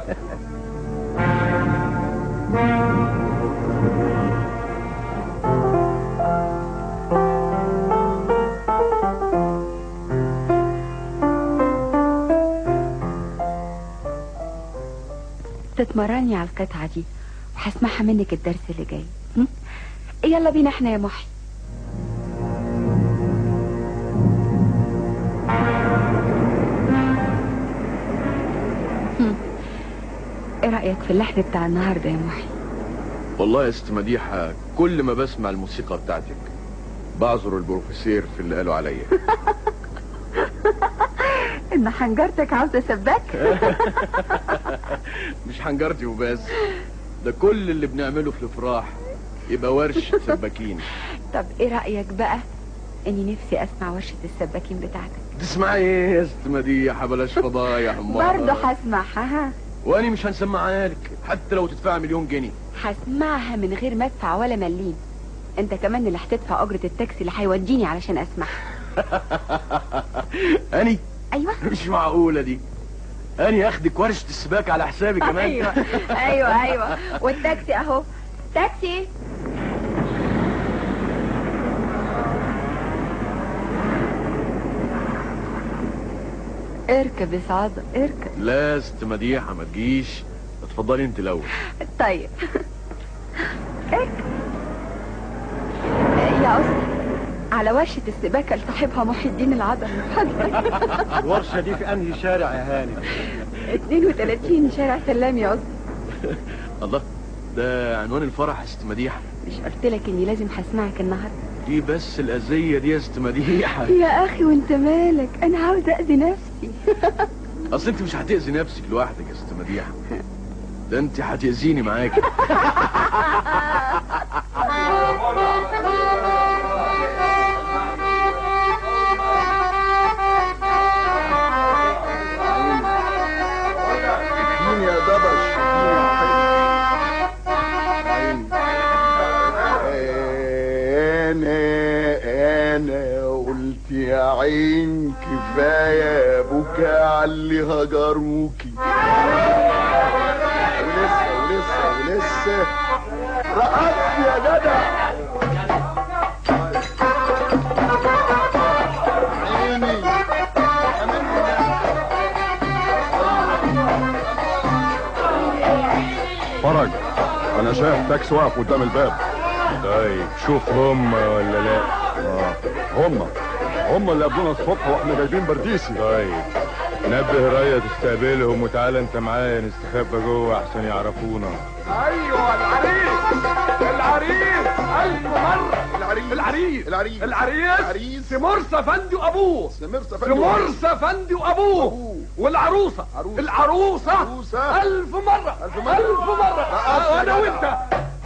[SPEAKER 12] تتمرني على القطعة دي وهسمعها منك الدرس اللي جاي. هم؟ يلا بينا احنا يا محي. ايه رأيك في اللحن بتاع النهاردة يا محي؟
[SPEAKER 5] والله يا ست مديحة كل ما بسمع الموسيقى بتاعتك بعذر البروفيسور في اللي قالوا عليا.
[SPEAKER 12] ان حنجرتك عاوزة سباك.
[SPEAKER 5] مش حنجرتي وبس، ده كل اللي بنعمله في الافراح يبقى ورشة سباكين.
[SPEAKER 12] طب ايه رأيك بقى اني نفسي اسمع ورشة السباكين بتاعتك؟
[SPEAKER 5] تسمعي ايه يا ست مديحة؟ بلاش فضايح.
[SPEAKER 12] برضه هسمعها.
[SPEAKER 5] واني مش هنسمعها لك حتى لو تدفع مليون جنيه.
[SPEAKER 12] هسمعها من غير ما ادفع ولا مليم. انت كمان اللي هتدفع اجرة التاكسي اللي هيوديني علشان اسمعها.
[SPEAKER 5] اني؟
[SPEAKER 12] ايوه.
[SPEAKER 5] مش معقولة دي. اني اخدك ورشة السباك على حسابي كمان.
[SPEAKER 12] ايوه ايوه ايوه. والتاكسي اهو. تاكسي. اركب يا سعادة اركب.
[SPEAKER 5] لا يا ست مديحة ما تجيش، اتفضلي انت الاول.
[SPEAKER 12] طيب اركب يا أستاذ. على ورشة السباكة اللي صاحبها محي الدين العضل.
[SPEAKER 14] الورشة دي في انهي شارع يا هاني؟
[SPEAKER 12] اتنين وتلاتين شارع سلام يا أستاذ.
[SPEAKER 5] الله، ده عنوان الفرح يا ست مديحة.
[SPEAKER 12] مش قلت لك اني لازم هسمعك النهارده؟
[SPEAKER 5] دي بس الأذية دي يا ست مديحة.
[SPEAKER 12] يا اخي وانت مالك، انا عاوزة اذي نفسي.
[SPEAKER 5] اصل انت مش هتأذي نفسك لوحدك يا ست مديحة، ده انت هتأذيني معاكي.
[SPEAKER 4] عين كفاية بكا على اللي هجروكي. ولسه ولسه ولسه رقصت يا جدع. عيني
[SPEAKER 10] فرج، انا شايف تاكس واقف قدام الباب. طيب شوف هم ولا لا؟ اه هم هم اللي قابلونا الصبح واحنا جايبين برديسي. طيب نبه رايا تستقبلهم وتعالى انت معايا نستخبى جوه احسن يعرفونا.
[SPEAKER 8] ايوه العريس العريس الف مره.
[SPEAKER 4] العريس
[SPEAKER 8] العريس
[SPEAKER 4] العريس
[SPEAKER 8] العريس
[SPEAKER 4] العريس
[SPEAKER 8] سمرسة فندي وابوه.
[SPEAKER 4] سمرسة فندي
[SPEAKER 8] سمرسة فندي وابوه. والعروسه
[SPEAKER 4] عروسة.
[SPEAKER 8] العروسه
[SPEAKER 4] عروسة.
[SPEAKER 8] الف مره
[SPEAKER 4] الف مره
[SPEAKER 8] الف مره. انا وانت.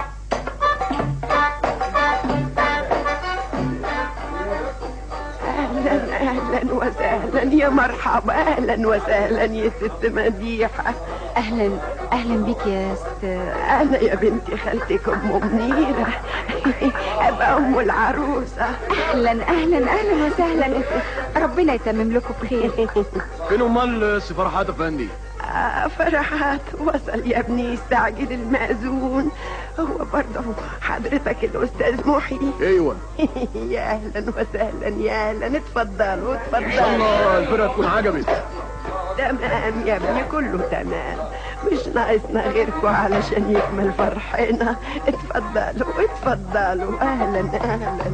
[SPEAKER 9] اهلا اهلا وسهلا يا مرحبا. اهلا وسهلا يا ست مديحه.
[SPEAKER 12] اهلا اهلا بيك يا ست.
[SPEAKER 9] انا يا بنتي خالتك ام منيره ابقى ام العروسه.
[SPEAKER 12] اهلا اهلا اهلا وسهلا. ربنا يتمم لكم بخير.
[SPEAKER 5] فين امال سي فرحات افندي؟
[SPEAKER 9] آه فرحات وصل يا ابني يستعجل المأذون. هو برضه حضرتك الأستاذ محي؟
[SPEAKER 5] ايوه.
[SPEAKER 9] يا أهلا وسهلا يا أهلا. اتفضلوا اتفضلوا.
[SPEAKER 5] ان شاء الله الفرقة تكون عجبت.
[SPEAKER 9] تمام يا ابني كله تمام. مش ناقصنا غيركم علشان يكمل فرحنا. اتفضلوا اتفضلوا. أهلا أهلا.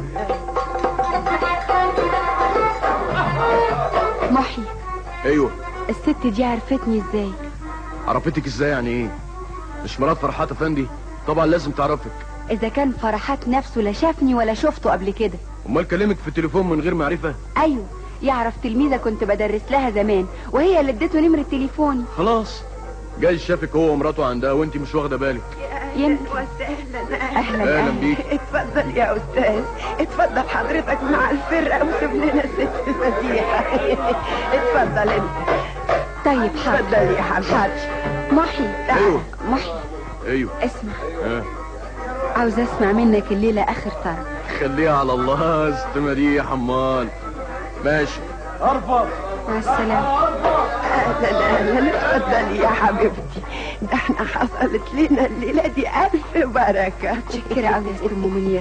[SPEAKER 12] محي.
[SPEAKER 5] ايوه.
[SPEAKER 12] الست دي عرفتني ازاي؟
[SPEAKER 5] عرفتك ازاي يعني ايه؟ مش مرات فرحات افندي؟ طبعا لازم تعرفك.
[SPEAKER 12] اذا كان فرحات نفسه لا شافني ولا شفته قبل كده.
[SPEAKER 5] امال كلمك في التليفون من غير معرفة؟
[SPEAKER 12] ايوه يعرف تلميذة كنت بدرس لها زمان وهي اللي اديته نمرة تليفوني.
[SPEAKER 5] خلاص جاي شافك هو ومراته عندها وانت مش واخده بالك.
[SPEAKER 9] يمكن. وسهلا
[SPEAKER 12] اهلا
[SPEAKER 5] اهلا بيك.
[SPEAKER 9] اتفضل يا استاذ. اتفضل حضرتك مع الفرقه وسيب لنا ست مديحه. اتفضل انت.
[SPEAKER 12] طيب حاضر.
[SPEAKER 9] اتفضل يا حبيبي.
[SPEAKER 12] محي.
[SPEAKER 5] ايوه.
[SPEAKER 12] محي.
[SPEAKER 5] ايوه.
[SPEAKER 12] اسمع.
[SPEAKER 5] اه.
[SPEAKER 12] عاوز اسمع منك الليله اخر طرب.
[SPEAKER 5] خليها على الله يا ست مديحه. امال ماشي.
[SPEAKER 8] ارفض.
[SPEAKER 12] مع السلامه.
[SPEAKER 9] اهلا اهلا. اتفضلي يا حبيبتي. ده احنا حصلت لنا الليله دي الف بركه.
[SPEAKER 12] متشكره قوي يا ست ام منيره.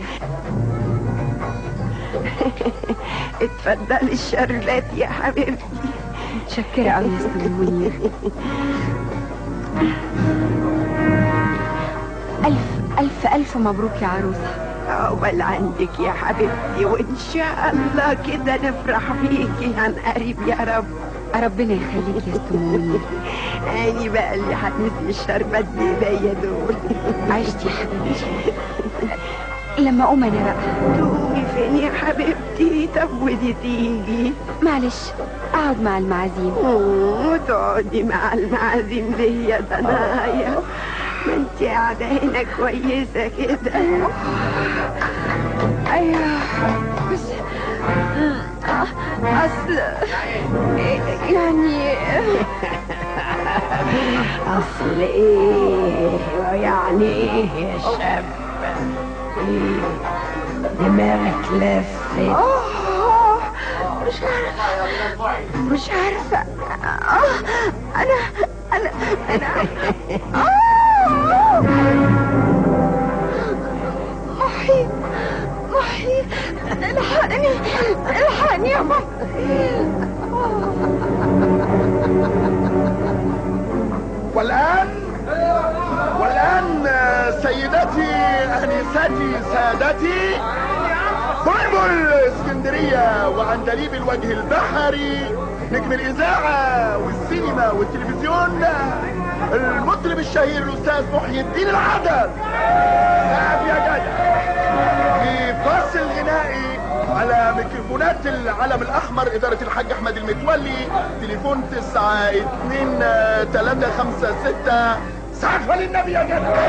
[SPEAKER 9] اتفضلي الشربات يا حبيبتي.
[SPEAKER 12] متشكره قوي يا ست ام منيره. الف الف الف مبروك يا عروسه.
[SPEAKER 9] عقبال عندك يا حبيبتي وان شاء الله كده نفرح بيكي عن قريب يا رب.
[SPEAKER 12] ربنا يخليك يا ست ام منيره.
[SPEAKER 9] اني بقى اللي هتنسي الشربات بايديا دول.
[SPEAKER 12] عشتي يا حبيبتي. لما اقوم انا بقى.
[SPEAKER 9] تقومي فين يا حبيبتي؟ طب ودي تيجي؟
[SPEAKER 12] معلش اقعد مع المعازيم.
[SPEAKER 9] وتقعدي مع المعازيم ليه يا ضنايا؟ ما انت قاعده هنا كويسه كده.
[SPEAKER 12] ايوه بس اصل يعني
[SPEAKER 9] اصل ايه يعني ايه يا شاب؟ ايه دماغك لفت؟
[SPEAKER 16] مش عارفة مش عارفة. آه أنا أنا أنا آه محي محي الحقني الحقني يا محي.
[SPEAKER 4] والآن والآن سيدتي أنستي سادتي بلبل اسكندرية وعندليب الوجه البحري نجم الإذاعة والسينما والتلفزيون المطرب الشهير الأستاذ محي الدين العدل. سقف يا جدع. في فصل غنائي على ميكروفونات العلم الأحمر إدارة الحاج أحمد المتولي. تليفون تسعة اتنين تلاتة خمسة ستة. سقف للنبي يا جدع.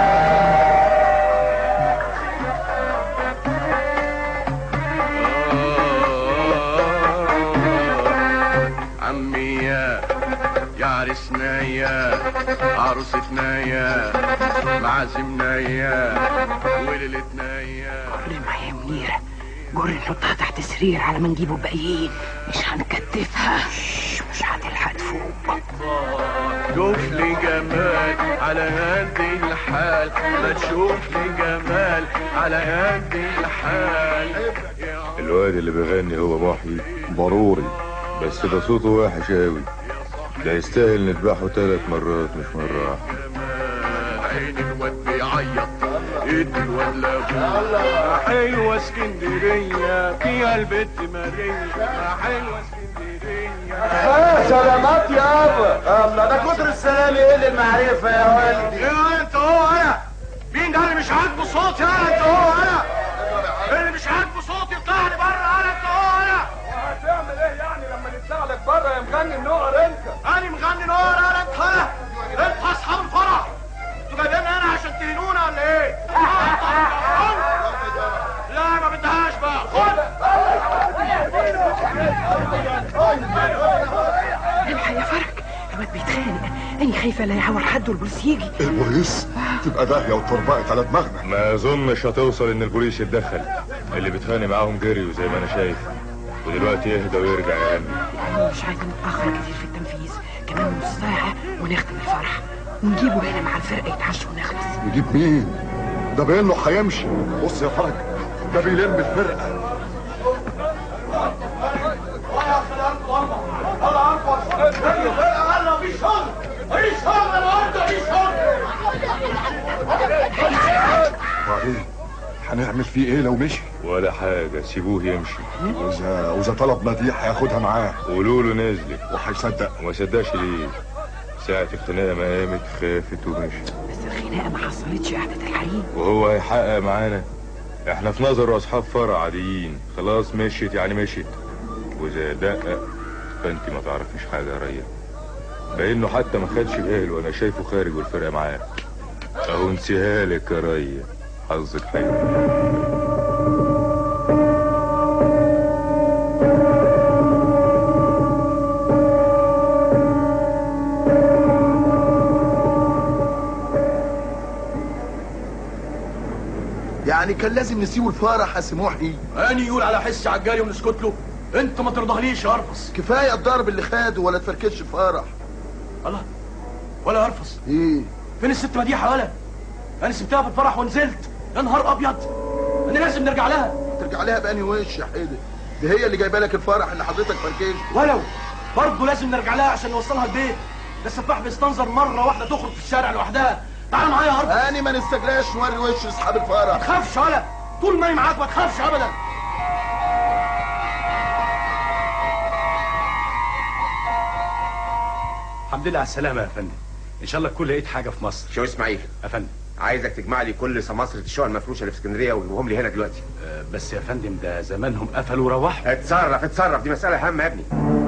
[SPEAKER 5] عرسنا يا عروستنا يا معازمنا يا وليلتنا يا.
[SPEAKER 9] كل ما يا منيرة جر نحطها تحت السرير على ما نجيبه الباقيين. مش هنكتفها، مش هتلحق تفوق.
[SPEAKER 5] شوف لي جمال على هذه الحال، ما تشوف لي جمال على هذه الحال.
[SPEAKER 10] الواد اللي بيغني هو محي ضروري، بس ده صوته وحش قوي، ده يستاهل نذبحه ثلاث مرات مش مرة واحدة.
[SPEAKER 5] عين الواد بيعيط، ايد الواد لابوه. حلوة اسكندرية فيها البت مارية، حلوة اسكندرية.
[SPEAKER 8] اه سلامات يابا. الله ده كتر السلام يقل المعرفة يا والدي.
[SPEAKER 5] ايه انت هو انا؟ مين ده اللي مش عاجبه صوتي؟ انا انت هو انا؟ اللي مش عاجبه صوتي يطلع لي بره. انا انت هو انا؟
[SPEAKER 8] هتعمل ايه يعني لما نطلع لك بره يا مغني النقر انت؟
[SPEAKER 5] انا مغني نقر؟ انا انت انا؟ انت اصحاب الفرح. انتوا جايبيني هنا عشان تهنونا ولا ايه؟ لا ما بدهاش بقى. خد
[SPEAKER 9] الحق يا فرج، الواد بيتخانق. انا خايفه لا يعور حد والبوليس يجي.
[SPEAKER 11] البوليس تبقى داهيه وتربقت على دماغنا.
[SPEAKER 10] ما اظنش هتوصل ان البوليس يتدخل، اللي بيتخانق معاهم جريوا زي ما انا شايف، ودلوقتي يهدى ويرجع يغني.
[SPEAKER 9] يعني مش عايزه نتاخر كتير في التنفيذ، كمان نص ساعه ونختم الفرح ونجيبه هنا مع الفرقه يتعشوا ونخلص.
[SPEAKER 11] نجيب مين؟ ده باين له هيمشي. بص يا فرج، ده بيلم الفرقه. وبعدين هنعمل فيه ايه لو مشي؟
[SPEAKER 10] ولا حاجة، سيبوه يمشي.
[SPEAKER 11] وإذا وإذا طلب مديح هياخدها معاه.
[SPEAKER 10] قولوا له نزلت.
[SPEAKER 11] وهيصدق.
[SPEAKER 10] وما صدقش ليه؟ ساعة الخناقة ما قامت خافت ومشي.
[SPEAKER 9] بس الخناقه ما حصلتش قعده الحريم.
[SPEAKER 10] وهو هيحقق معانا؟ احنا في نظره اصحاب فرع عاديين. خلاص مشيت يعني مشيت، واذا دقق فانت ما تعرفيش حاجه يا ريا. بانه حتى ما خدش باله وانا شايفه خارج والفرقه معاه. اهو انسيها لك يا ريا، حظك حلو.
[SPEAKER 4] يعني كان لازم نسيبه الفرح يا سموحي.
[SPEAKER 5] اني يقول على حس عجالي ونسكت له؟ انت ما ترضهليش يا ارفص.
[SPEAKER 4] كفايه الضرب اللي خده ولا تفركش فرح.
[SPEAKER 5] الله، ولا ارفص.
[SPEAKER 4] ايه؟
[SPEAKER 5] فين الست مديحه؟ ولا انا سبتها في الفرح ونزلت. يا نهار ابيض، انا لازم نرجع لها.
[SPEAKER 4] ترجع لها باني وش يا حيدر؟ دي هي اللي جايبه لك الفرح اللي حضرتك فركشت.
[SPEAKER 5] ولو برضه لازم نرجع لها عشان نوصلها البيت. ده السفاح بيستنظر مره واحده تخرج في الشارع لوحدها. تعال معايا يا ارفص.
[SPEAKER 4] اني ما نستجلاش نوري وش لاصحاب الفرح.
[SPEAKER 5] ما تخافش ولا، طول ما انا معاك ما تخافش ابدا.
[SPEAKER 19] الحمد لله على السلامة يا فندم. إن شاء الله تكون لقيت حاجة في مصر.
[SPEAKER 18] شو اسماعيل
[SPEAKER 19] يا فندم،
[SPEAKER 18] عايزك تجمع لي كل سماسرة الشقق المفروشة اللي في اسكندرية وتجيبهم لي هنا دلوقتي.
[SPEAKER 19] أه بس يا فندم ده زمانهم قفلوا وروحوا.
[SPEAKER 18] اتصرف اتصرف، دي مسألة هامة يا ابني.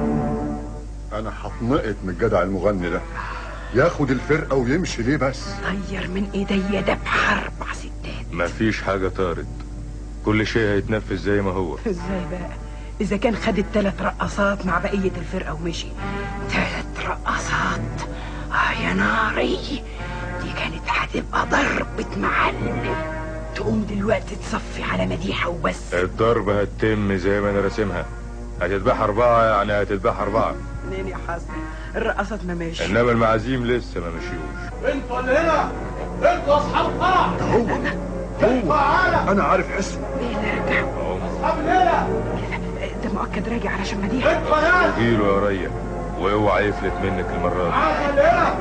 [SPEAKER 11] أنا هتنقط من الجدع المغني ده، ياخد الفرقة ويمشي ليه بس؟
[SPEAKER 9] طير من ايديا دبح اربع ستات.
[SPEAKER 10] مفيش حاجة طارت، كل شيء هيتنفذ زي ما هو.
[SPEAKER 9] ازاي بقى؟ إذا كان خد التلات رقصات مع بقية الفرقة ومشي. تلات رقصات؟ آه يا ناري، دي كانت هتبقى ضربة معلم. تقوم دلوقتي تصفي على مديحة وبس.
[SPEAKER 10] الضربة هتتم زي ما أنا راسمها، هتذبح أربعة يعني هتذبح أربعة.
[SPEAKER 9] منين يا حسن؟ الرقصات ما ماشي،
[SPEAKER 10] إنما المعازيم لسه ما مشيوش.
[SPEAKER 5] انتوا اللي هنا، انتوا أصحاب الفرح.
[SPEAKER 11] ده هو هو أنا عارف اسمه.
[SPEAKER 9] بيرجع
[SPEAKER 5] أصحاب الليلة.
[SPEAKER 9] ده مؤكد راجع علشان مديحة.
[SPEAKER 5] انتوا يا
[SPEAKER 10] جيله يا ريا، واوعى يفلت منك المرة دي.
[SPEAKER 5] عارف اللي هنا.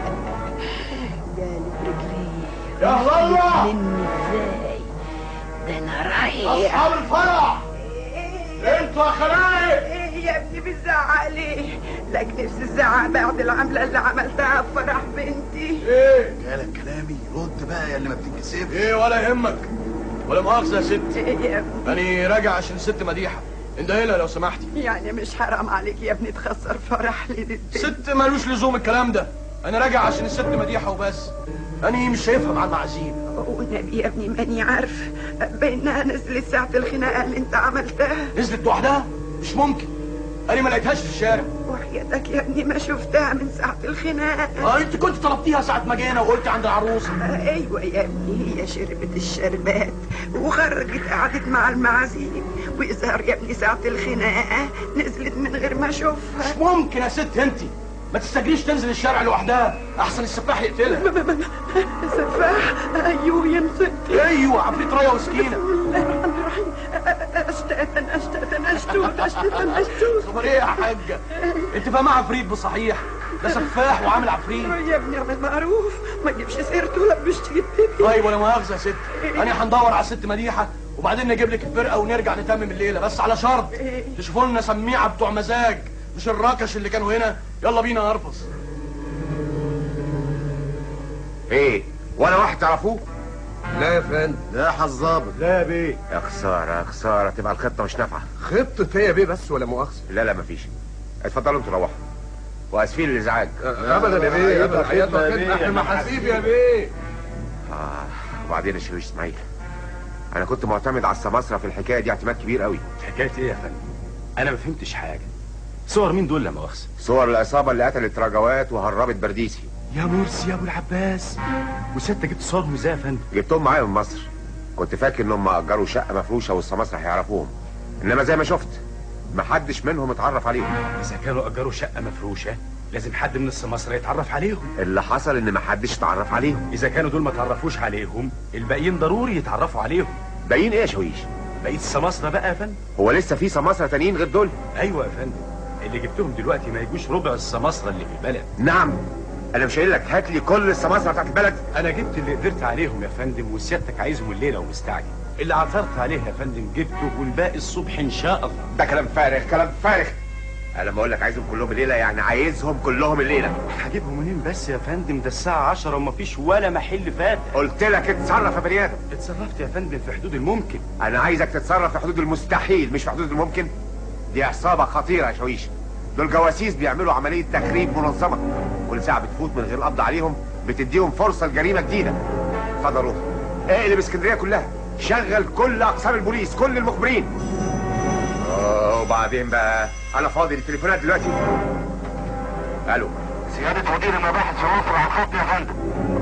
[SPEAKER 9] جالب رجلي
[SPEAKER 5] يا الله
[SPEAKER 9] مني ازاي؟ ده انا رايح.
[SPEAKER 5] أصحاب الفرح، انتوا يا خلايق.
[SPEAKER 9] ايه يا ابني بتزعق ليه؟ لك نفسي الزعق بعد العملة اللي عملتها في فرح بنتي.
[SPEAKER 5] ايه؟
[SPEAKER 4] جالك كلامي، رد بقى يا اللي ما بتنكسبش.
[SPEAKER 5] ايه ولا يهمك، ولا مؤاخذة يا ست.
[SPEAKER 9] ايه يا ابني؟
[SPEAKER 5] أنا راجع عشان ست مديحة، اندهيلها لو سمحتي.
[SPEAKER 9] يعني مش حرام عليك يا ابني تخسر فرح لي؟
[SPEAKER 5] ست مالوش لزوم الكلام ده، انا راجع عشان الست مديحة وبس. انا مش شايفها مع المعازيم.
[SPEAKER 9] والنبي يا ابني ماني عارف بانها نزلت ساعة الخناقة اللي انت عملتها.
[SPEAKER 5] نزلت لوحدها؟ مش ممكن، انا ما لقيتهاش في الشارع.
[SPEAKER 9] وحياتك يا ابني ما شفتها من ساعة الخناقة.
[SPEAKER 5] اه انت كنت طلبتيها ساعة ما جينا وقلت عند العروسة.
[SPEAKER 9] آه ايوه يا ابني، هي شربت الشربات وخرجت قعدت مع المعازيم ويظهر يا ابني ساعة الخناقة نزلت من غير ما اشوفها.
[SPEAKER 5] مش ممكن يا ست انت، ما تستجريش تنزل الشارع لوحدها، احسن السفاح يقتلها.
[SPEAKER 9] سفاح؟ ايوه يا ستي.
[SPEAKER 5] ايوه عفريت ريا وسكينه.
[SPEAKER 9] بسم الله الرحمن الرحيم. اشتاتا اشتاتا اشتوت اشتاتا اشتوت.
[SPEAKER 5] خبر ايه يا حاجه؟ انت فاهمه عفريت بصحيح؟ ده سفاح وعامل عفريت.
[SPEAKER 9] يا ابني اعمل معروف، ما تجيبش سيرته لا مش تجيب.
[SPEAKER 5] طيب ولا مؤاخذه يا ست، انا هندور على الست مديحه وبعدين نجيب لك الفرقه ونرجع نتمم الليله، بس على شرط تشوفوا لنا سميعه بتوع مزاج مش الراكش اللي كانوا هنا. يلا بينا يا ارفص.
[SPEAKER 18] ايه ولا واحد تعرفوه؟
[SPEAKER 4] لا يا فندم. لا يا حظابط.
[SPEAKER 14] لا يا بيه.
[SPEAKER 18] يا خساره يا خساره، تبقى الخطه مش نافعه.
[SPEAKER 4] خطة ايه يا بيه بس ولا مؤاخذة؟
[SPEAKER 18] لا لا مفيش. اتفضلوا انتوا روحوا، واسفين الازعاج.
[SPEAKER 4] ابدا يا بيه، ابدا حياتنا كده، احنا محاسيب يا بيه.
[SPEAKER 18] اه وبعدين يا شويش اسماعيل، انا كنت معتمد على السماسرة في الحكايه دي اعتماد كبير قوي.
[SPEAKER 19] حكايه ايه يا فندم؟ انا ما فهمتش حاجه. صور مين دول لا مؤاخذه؟
[SPEAKER 18] صور العصابه اللي قتلت رجوات وهربت برديسي.
[SPEAKER 19] يا مرسي يا ابو العباس، وست جبت صورهم ازاي يا فندم؟
[SPEAKER 18] جبتهم معايا من مصر. كنت فاكر انهم اجروا شقه مفروشه والسماسرة هيعرفوهم، انما زي ما شفت محدش منهم اتعرف عليهم.
[SPEAKER 19] اذا كانوا اجروا شقه مفروشه لازم حد من السماسرة يتعرف عليهم.
[SPEAKER 18] اللي حصل ان محدش اتعرف عليهم.
[SPEAKER 19] اذا كانوا دول ما تعرفوش عليهم الباقيين ضروري يتعرفوا عليهم.
[SPEAKER 18] باقيين ايه يا شويش؟
[SPEAKER 19] بقيت السماسرة بقى يا فندم.
[SPEAKER 18] هو لسه في سماسرة تانيين غير دول؟
[SPEAKER 19] ايوه يا فندم، اللي جبتهم دلوقتي ما يجوش ربع السماسرة اللي في البلد.
[SPEAKER 18] نعم، انا مش قايل لك هات لي كل السماسرة بتاعت البلد؟
[SPEAKER 19] انا جبت اللي قدرت عليهم يا فندم، وسيادتك عايزهم الليله ومستعجل. اللي عثرت عليه يا فندم جبته، والباقي الصبح ان شاء الله.
[SPEAKER 18] ده كلام فارغ، كلام فارغ. انا لما اقول لك عايزهم كلهم الليله يعني عايزهم كلهم الليله.
[SPEAKER 19] هجيبهم منين بس يا فندم؟ ده الساعه عشرة ومفيش ولا محل فاتح.
[SPEAKER 18] قلت لك اتصرف يا بني ادم.
[SPEAKER 19] اتصرفت يا فندم في حدود الممكن.
[SPEAKER 18] انا عايزك تتصرف في حدود المستحيل مش في حدود الممكن. دي عصابه خطيره يا شويش، دول جواسيس بيعملوا عمليه تخريب منظمه، كل ساعه بتفوت من غير قبض عليهم بتديهم فرصه لجريمه جديده. اتفضل روح اقلب اسكندريه كلها، شغل كل اقسام البوليس، كل المخبرين. اه وبعدين بقى انا فاضي للتليفونات دلوقتي. الو
[SPEAKER 13] سيادة مدير المباحث في مصر على الخط يا فندم.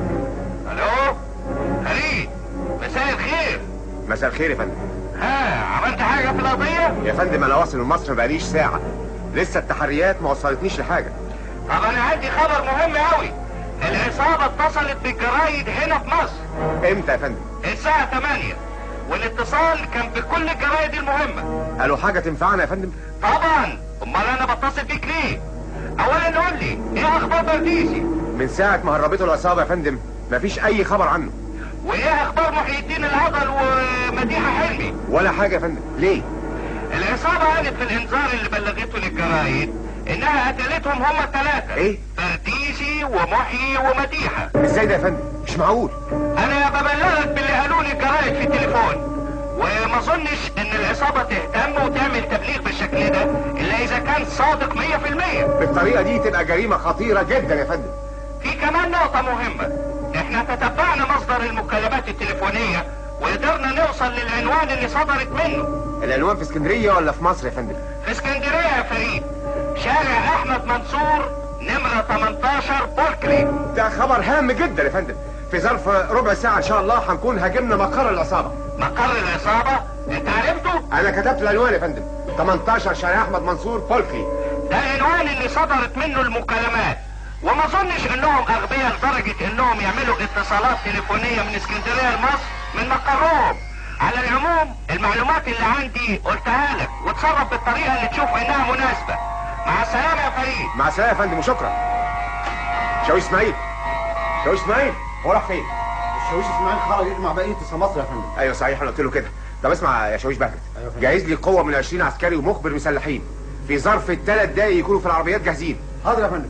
[SPEAKER 13] الو فريد، مساء الخير.
[SPEAKER 18] مساء الخير يا فندم.
[SPEAKER 13] ها عملت حاجة في القضية؟
[SPEAKER 18] يا فندم انا واصل من مصر بقاليش ساعة، لسه التحريات ما وصلتنيش لحاجة.
[SPEAKER 13] طب انا عندي خبر مهم قوي. العصابة اتصلت بالجرايد هنا في مصر.
[SPEAKER 18] امتى يا فندم؟
[SPEAKER 13] الساعة تمانية، والاتصال كان بكل الجرايد المهمة.
[SPEAKER 18] قالوا حاجة تنفعنا يا فندم؟
[SPEAKER 13] طبعا، امال انا بتصل بيك ليه؟ اولا قول لي ايه اخبار برديسي؟
[SPEAKER 18] من ساعة ما هربته العصابة يا فندم مفيش اي خبر عنه.
[SPEAKER 13] وايه اخبار محي الدين العضل ومديحة حلمي؟
[SPEAKER 18] ولا حاجة يا فندم. ليه؟
[SPEAKER 13] العصابة قالت في الانذار اللي بلغته للجرايد انها قتلتهم هما الثلاثة.
[SPEAKER 18] ايه؟
[SPEAKER 13] برديسي ومحيي ومديحة.
[SPEAKER 18] ازاي ده يا فندم؟ مش معقول.
[SPEAKER 13] انا ببلغك باللي قالوا لي الجرايد في التليفون، وما اظنش ان العصابة تهتم وتعمل تبليغ بالشكل ده الا اذا كان صادق مية في المية.
[SPEAKER 18] بالطريقة دي تبقى جريمة خطيرة جدا يا فندم.
[SPEAKER 13] في كمان نقطة مهمة، احنا تتبعنا مصدر المكالمات التليفونية وقدرنا نوصل للعنوان اللي صدرت منه.
[SPEAKER 18] العنوان في اسكندرية ولا في مصر يا فندم؟
[SPEAKER 13] في اسكندرية يا فريد، شارع احمد منصور نمرة تمنتاشر بولكري.
[SPEAKER 18] ده خبر هام جدا يا فندم. في ظرف ربع ساعة ان شاء الله هنكون هاجمنا مقر العصابة.
[SPEAKER 13] مقر العصابة؟ انت عرفته؟
[SPEAKER 18] انا كتبت العنوان يا فندم، تمنتاشر شارع احمد منصور بولكري.
[SPEAKER 13] ده العنوان اللي صدرت منه المكالمات، وما اظنش انهم اغبياء لدرجة انهم يعملوا اتصالات تليفونية من اسكندرية لمصر من مقرهم. على العموم المعلومات اللي عندي قلتها لك، وتصرف بالطريقة اللي تشوف انها مناسبة. مع السلامة يا فريد.
[SPEAKER 18] مع السلامة يا فندم وشكرا. شويش اسماعيل، شويش اسماعيل هو راح فين؟
[SPEAKER 14] الشاويش اسماعيل خرج يجمع بقية السماسرة يا فندم.
[SPEAKER 18] ايوه صحيح انا قلت له كده. طب اسمع يا شاويش بهجت،
[SPEAKER 14] أيوة
[SPEAKER 18] جهز لي قوة من عشرين عسكري ومخبر مسلحين، في ظرف الثلاث دقايق يكونوا في العربيات جاهزين.
[SPEAKER 14] حاضر يا فندم.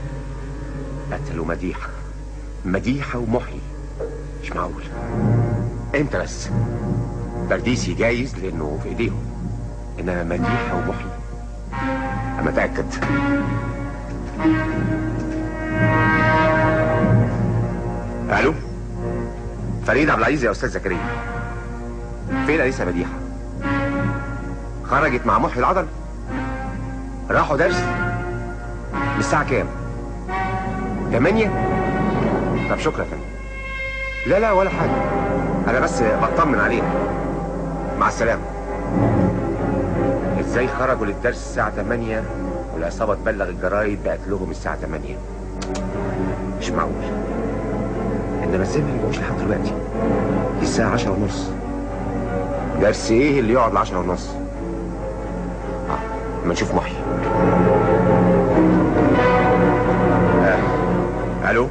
[SPEAKER 18] قتلوا مديحة، مديحة ومحيي. مش معقول. امتى بس؟ برديسي جايز لانه في ايديهم، انما مديحة ومحيي انا متأكد. الو فريد عبد العزيز يا استاذ زكريا. فين انسه مديحة؟ خرجت مع محي العضل؟ راحوا درس؟ من الساعة كام؟ تمانية؟ طب شكرا يا فندم. لا لا ولا حاجة، أنا بس بطمن عليها. مع السلامة. ازاي خرجوا للدرس الساعة تمانية والعصابة تبلغ الجرايد بقتلهم الساعة تمانية؟ مش معقول. انما ازاي ما رجعوش لحد دلوقتي؟ دي الساعة عشرة ونص. درس ايه اللي يقعد لعشرة ونص؟ اه اما نشوف محي. آه. الو.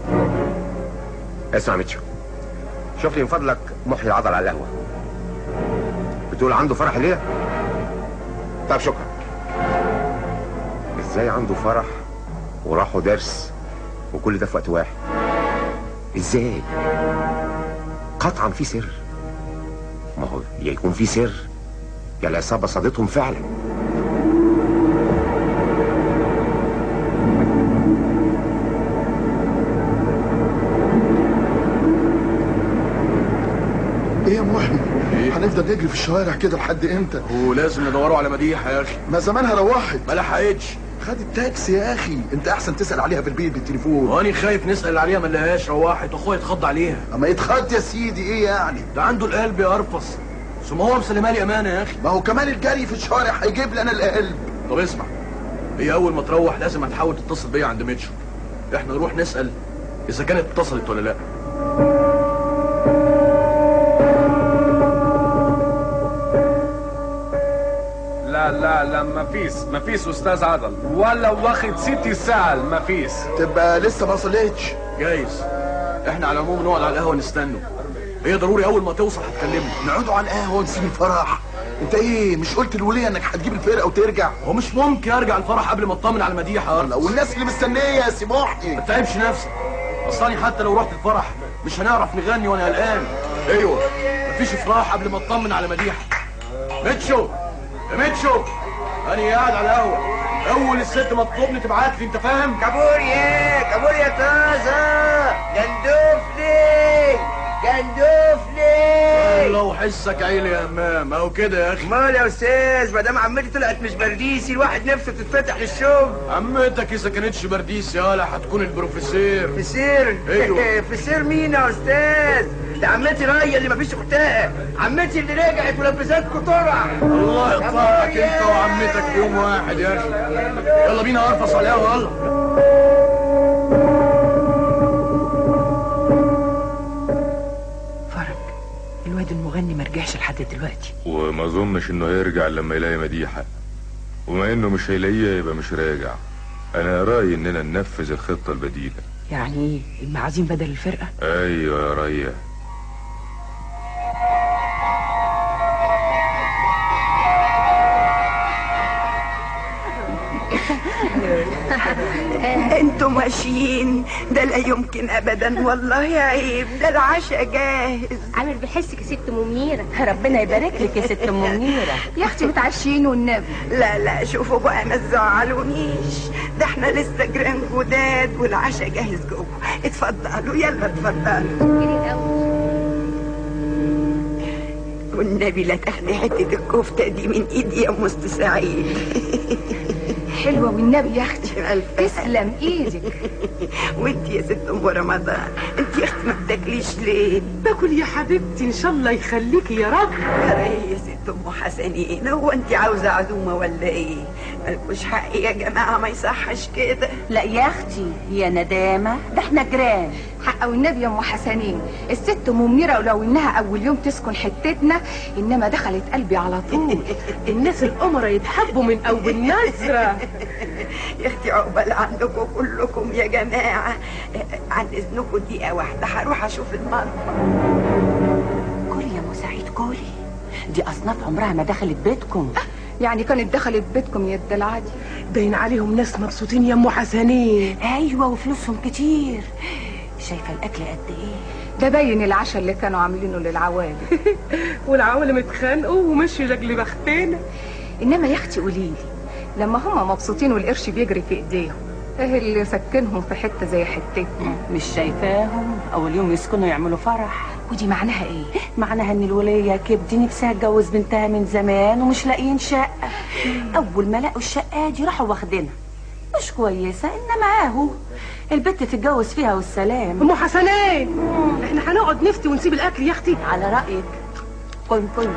[SPEAKER 18] اسمع ميتشو، شوف لي من فضلك محي العضل على القهوة. بتقول عنده فرح الليلة؟ طب شكرا. ازاي عنده فرح وراحوا درس وكل ده في وقت واحد؟ ازاي؟ قطعا في سر. ما هو يا يكون في سر يا العصابة صادتهم فعلا.
[SPEAKER 4] ايه يا محي؟ هنفضل نجري في الشوارع كده لحد امتى؟
[SPEAKER 5] ولازم ندوروا على مديحه يا اخي.
[SPEAKER 4] ما زمانها روحت.
[SPEAKER 5] ما لحقتش.
[SPEAKER 4] خدت تاكسي يا اخي. انت احسن تسال عليها في البيت بالتليفون.
[SPEAKER 5] وانا خايف نسال عليها ما نلاقيهاش. روحت واخويا اتخض عليها.
[SPEAKER 4] اما يتخض يا سيدي ايه يعني؟
[SPEAKER 5] ده عنده القلب يا ارفص. ثم هو مسلمها لي امانه يا اخي.
[SPEAKER 4] ما هو كمان الجري في الشوارع هيجيب لي انا القلب.
[SPEAKER 5] طب اسمع، هي اول ما تروح لازم هتحاول تتصل بيا عند ميتشو. احنا نروح نسال اذا كانت اتصلت ولا لا.
[SPEAKER 17] لا لا لا مفيش مفيش استاذ عضل، ولا واخد ست ساعة مفيش.
[SPEAKER 4] تبقى لسه ما وصلتش.
[SPEAKER 5] جايز. احنا على العموم نقعد على القهوه نستنوا. هي ضروري اول ما توصل هتكلمنا.
[SPEAKER 4] نقعدوا على القهوه ونسيب الفرح. انت ايه مش قلت الوليه انك هتجيب الفرقه وترجع؟
[SPEAKER 5] هو مش ممكن ارجع الفرح قبل ما اطمن على مديحه.
[SPEAKER 4] والناس اللي مستنيه يا سي محي.
[SPEAKER 5] ما تتعبش نفسك. اصلاني حتى لو رحت الفرح مش هنعرف نغني وانا قلقان. ايوه مفيش افراح قبل ما اطمن على مديحه. ميتشو يا ميتشو، انا قاعد على القهوه. اول الست ما تطلبني تبعت لي، انت فاهم؟
[SPEAKER 20] كابوريا كابوريا طازه. جندوفلي جندوفلي.
[SPEAKER 5] الله وحسك عيلي يا امام. اهو كده يا اخي.
[SPEAKER 20] مال يا استاذ، ما دام عمتي طلعت مش برديسي الواحد نفسه تتفتح للشغل.
[SPEAKER 5] عمتك اذا كانتش برديسي يالا هتكون البروفيسور.
[SPEAKER 20] فسير؟
[SPEAKER 5] ايوه.
[SPEAKER 20] فسير مين يا استاذ؟ ده عمتي رايه اللي مفيش اختها. عمتي اللي رجعت ولبستكوا طرع.
[SPEAKER 5] الله يقطعك انت وعمتك في يوم واحد يا اخي. يلا بينا ارفص على القهوه. يلا.
[SPEAKER 9] الواد المغني ما رجعش لحد دلوقتي.
[SPEAKER 10] وما اظنش انه هيرجع لما يلاقي مديحه، وما انه مش هيلاقيها يبقى مش راجع. انا رايي اننا ننفذ الخطه البديله.
[SPEAKER 9] يعني ايه؟ المعازيم بدل الفرقه؟
[SPEAKER 10] ايوه يا ريا.
[SPEAKER 9] انتوا ماشيين؟ ده لا يمكن ابدا والله عيب. ده العشاء جاهز.
[SPEAKER 16] عامر بيحسك يا ست ام منيره.
[SPEAKER 7] ربنا يبارك لك يا ست ام منيره.
[SPEAKER 12] يا اختي متعشين والنبي.
[SPEAKER 9] لا لا شوفوا بقى ما تزعلونيش، ده احنا لسه جيران جداد والعشاء جاهز جوه. اتفضلوا يلا اتفضلوا. والنبي لا تاخدي حته الكفته دي من ايدي يا ام أست سعيد.
[SPEAKER 12] حلوه والنبي يا اختي. تسلم ايدك.
[SPEAKER 9] وانت يا ست ام رمضان، انت يا اختي ما بتاكليش ليه؟
[SPEAKER 7] باكل يا حبيبتي ان شاء الله يخليكي يا رب.
[SPEAKER 9] يا ست ام حسنين، هو انت عاوزه عزومه ولا ايه؟ مالكوش حق يا جماعه، ما يصحش كده.
[SPEAKER 7] لا يا اختي يا ندامه، ده احنا جيران.
[SPEAKER 12] حق والنبي يا ام حسنين، الست ام منيره ولو انها اول يوم تسكن حتتنا انما دخلت قلبي على طول.
[SPEAKER 7] الناس القمره يتحبوا من اول نظره.
[SPEAKER 9] يا اختي عقبال عندكم كلكم يا جماعه. عن اذنكم دقيقه واحده هروح اشوف المطبخ.
[SPEAKER 7] كولي يا ام سعيد كولي، دي اصناف عمرها ما دخلت بيتكم.
[SPEAKER 12] يعني كانت دخلت بيتكم يا الدلعادي؟
[SPEAKER 7] باين عليهم ناس مبسوطين يا ام حسنين. ايوه وفلوسهم كتير. شايفه الاكل قد ايه؟
[SPEAKER 12] ده باين العشاء اللي كانوا عاملينه للعوالم.
[SPEAKER 7] والعوالم اتخانقوا ومشي لاجل بختنا.
[SPEAKER 12] انما يا اختي قولي لي، لما هم مبسوطين والقرش بيجري في ايديهم، ايه اللي سكنهم في حته زي حتتنا؟
[SPEAKER 7] مش شايفاهم اول يوم يسكنوا يعملوا فرح.
[SPEAKER 12] ودي معناها ايه؟
[SPEAKER 7] معناها ان الوليه كبدي نفسها تجوز بنتها من زمان ومش لاقيين شقه. اول ما لقوا الشقه دي راحوا واخدينها. مش كويسه، انما اهو البت تتجوز فيها والسلام.
[SPEAKER 21] ام حسنين، احنا هنقعد نفتي ونسيب الاكل يا اختي؟
[SPEAKER 7] على رايك. كن كن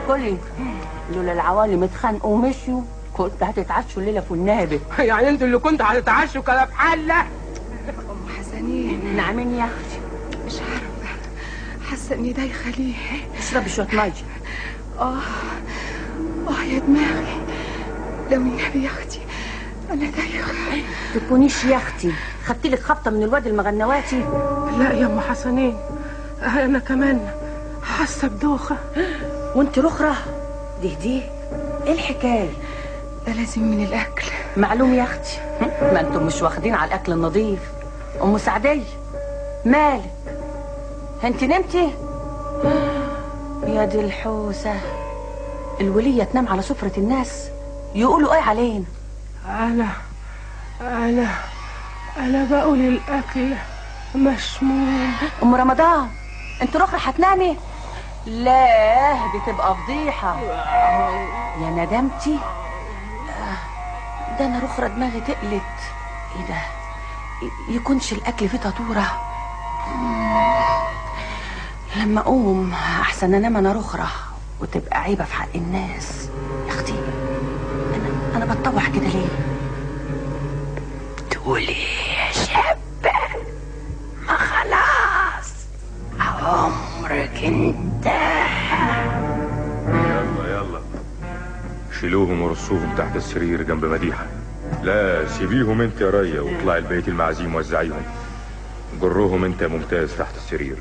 [SPEAKER 9] كلي لولا العوالم اتخانقوا ومشيوا كنت هتتعشوا الليله في النابت. يعني انتوا اللي كنتوا هتتعشوا كلام حله.
[SPEAKER 12] ام حسنين.
[SPEAKER 9] نعمين يا اختي؟
[SPEAKER 12] مش عارفه، حاسه اني دايخه ليه.
[SPEAKER 9] اشربي شويه ميه.
[SPEAKER 12] اه اه يا دماغي، لو النبي يا اختي انا دايخه.
[SPEAKER 9] تكونيش يا اختي خدت لك خبطه من الواد المغنواتي؟
[SPEAKER 7] لا يا ام حسنين، انا كمان حاسه بدوخه.
[SPEAKER 9] وانت رخره؟ دي دي ايه الحكايه؟
[SPEAKER 12] ده لازم من الاكل.
[SPEAKER 9] معلوم يا اختي، ما انتم مش واخدين على الاكل النظيف. ام سعديه مالك؟ انت نمتي؟ يا دي الحوسه، الوليه تنام على سفره الناس يقولوا ايه علينا؟
[SPEAKER 7] انا انا انا بقول الاكل مشموم.
[SPEAKER 9] ام رمضان انت رخرة هتنامي؟ لا دي تبقى فضيحه يا ندمتي. ده انا رخرة دماغي تقلت. ايه ده؟ يكونش الاكل فيه تطوره؟ لما اقوم احسن انام انا رخرة وتبقى عيبه في حق الناس. يا اختي انا انا بتطوح كده ليه؟ تقولي يا شابه ما خلاص عمرك انتهى.
[SPEAKER 10] يلا يلا شيلوهم ورصوهم تحت السرير جنب مديحة. لا سيبيهم انت يا ريا واطلعي البيت المعازيم وزعيهم. جروهم انت يا ممتاز تحت السرير.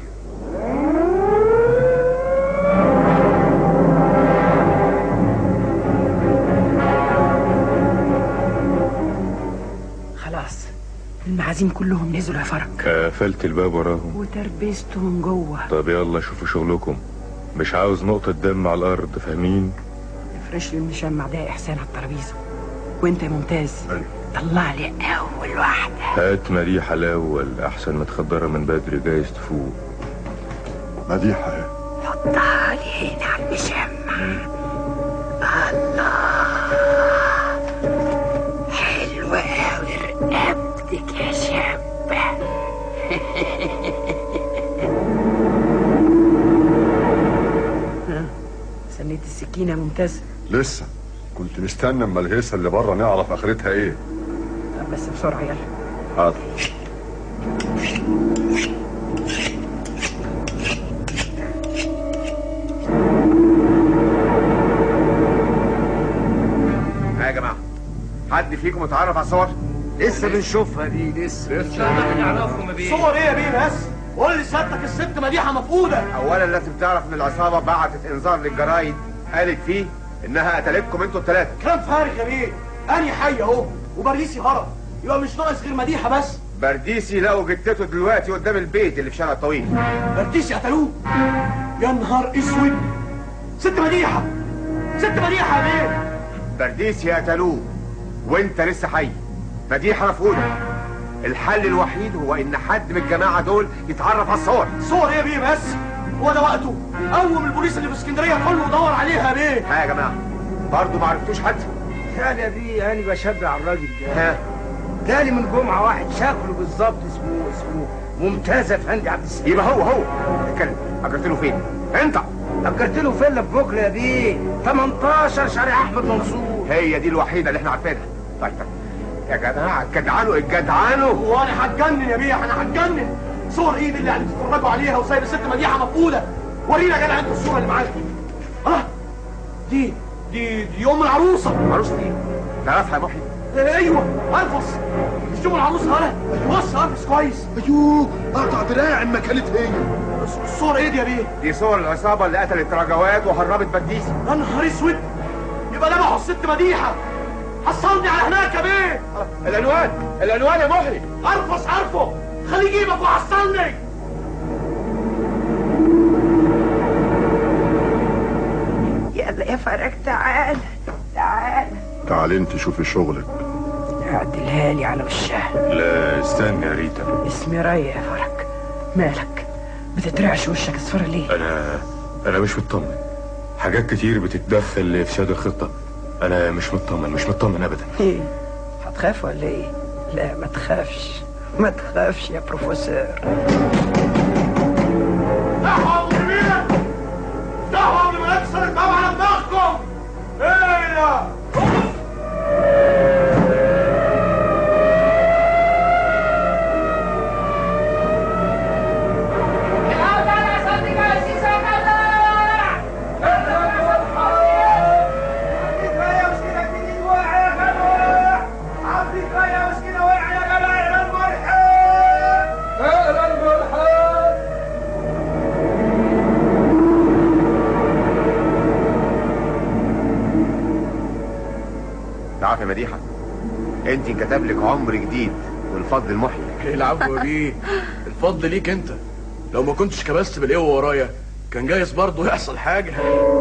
[SPEAKER 9] خلاص المعازيم كلهم نزلوا يا فرج.
[SPEAKER 10] قفلت الباب وراهم
[SPEAKER 9] وتربسته من جوه.
[SPEAKER 10] طب يلا شوفوا شغلكم، مش عاوز نقطة دم على الأرض، فاهمين؟
[SPEAKER 9] افرش لي المشمع ده يا إحسان على الترابيزة. وأنت يا ممتاز طلع لي أول واحدة.
[SPEAKER 10] هات مديحة الأول أحسن متخدرة من بدري جايز تفوق.
[SPEAKER 11] مديحة ايه؟
[SPEAKER 9] حطها لي هنا على المشمع. الله حلوة أوي رقبتك يا شابة. سنيت السكينة يا ممتاز؟
[SPEAKER 11] لسه كنت مستنى اما الهيصة اللي بره نعرف اخرتها ايه.
[SPEAKER 9] بس بسرعة يلا.
[SPEAKER 11] حاضر.
[SPEAKER 18] يا جماعة حد فيكم اتعرف على الصور؟
[SPEAKER 20] لسه بنشوفها دي لسه
[SPEAKER 5] لسه نعرفهم بيه. صور ايه يا بيه بس؟ قول لي سيادتك الست مديحة مفقودة.
[SPEAKER 18] اولا لازم تعرف ان العصابة بعتت انذار للجرايد قالت فيه انها قتلتكم انتوا الثلاثة.
[SPEAKER 5] كلام فارغ يا بيه، اني حي اهو وبريسي هرب، يبقى مش ناقص غير مديحة بس.
[SPEAKER 18] برديسي لقوا جثته دلوقتي قدام البيت اللي في شارع الطويل.
[SPEAKER 5] برديسي قتلوه؟ يا نهار اسود. ست مديحة ست مديحة يا بيه.
[SPEAKER 18] برديسي قتلوه وانت لسه حي. مديحة مفقودة. الحل الوحيد هو ان حد من الجماعة دول يتعرف على الصور.
[SPEAKER 5] صور ايه يا بيه بس؟ هو ده وقته؟ قوم البوليس اللي في اسكندرية كله ودور عليها يا بيه.
[SPEAKER 18] ها يا جماعة برضه ما عرفتوش حد؟
[SPEAKER 20] يعني يا بيه انا بشبع الراجل ده.
[SPEAKER 18] ها
[SPEAKER 20] جالي من جمعة واحد شكله بالظبط اسمه اسمه ممتاز افندي عبد السلام.
[SPEAKER 18] يبقى هو هو اتكلم. اجرت له فين؟ انت
[SPEAKER 20] اجرت له فيلا في بكره يا بيه تمنتاشر شارع احمد منصور.
[SPEAKER 18] هي دي الوحيدة اللي احنا عارفينها. طيب طيب يا جدعان اتجدعنوا اتجدعنوا.
[SPEAKER 5] وانا هتجنن يا بيه، انا هتجنن. صور ايه دي اللي يعني بتتفرجوا عليها وسايب الست مديحة مفقودة؟ ورينا يا جدع انتوا الصورة اللي معاكم. اه دي دي دي ام العروسة.
[SPEAKER 18] عروسة ايه؟ تعرفها يا محي؟
[SPEAKER 5] ايوه ارفص. مش دي ام العروسة ولا؟ بص ارفص كويس.
[SPEAKER 4] ايوه اقطع دراعي اما كانت هي.
[SPEAKER 5] الصور ايه دي يا بيه؟
[SPEAKER 18] دي صور العصابة اللي قتلت رجوات وهربت برديسي.
[SPEAKER 5] يا نهار اسود، يبقى ذبحوا الست مديحة. حصلني على هناك يا بيه.
[SPEAKER 18] العنوان العنوان يا محي.
[SPEAKER 5] ارفص عارفه، خليه يجيبك وحصلني.
[SPEAKER 9] يلا يا فرج تعال تعال
[SPEAKER 11] تعالي انت شوفي شغلك.
[SPEAKER 9] اعدلها لي على وشها.
[SPEAKER 10] لا استنى يا ريتا.
[SPEAKER 9] اسمي ريا يا فرج. مالك بتترعش وشك اصفر ليه؟
[SPEAKER 10] انا انا مش مطمن. حاجات كتير بتتدخل لافساد الخطه. انا مش مطمن مش مطمن ابدا.
[SPEAKER 9] ايه هتخاف ولا ايه؟ لا ما تخافش ما تخافش يا بروفيسور.
[SPEAKER 5] دعوة قبل ما نكسر الباب على الباب.
[SPEAKER 18] العافيه مديحه. انت كتب لك عمر جديد والفضل المحيي.
[SPEAKER 5] العفو بيه، الفضل ليك انت. لو ما كنتش كبست بالقوه ورايا كان جايز برضه يحصل حاجه.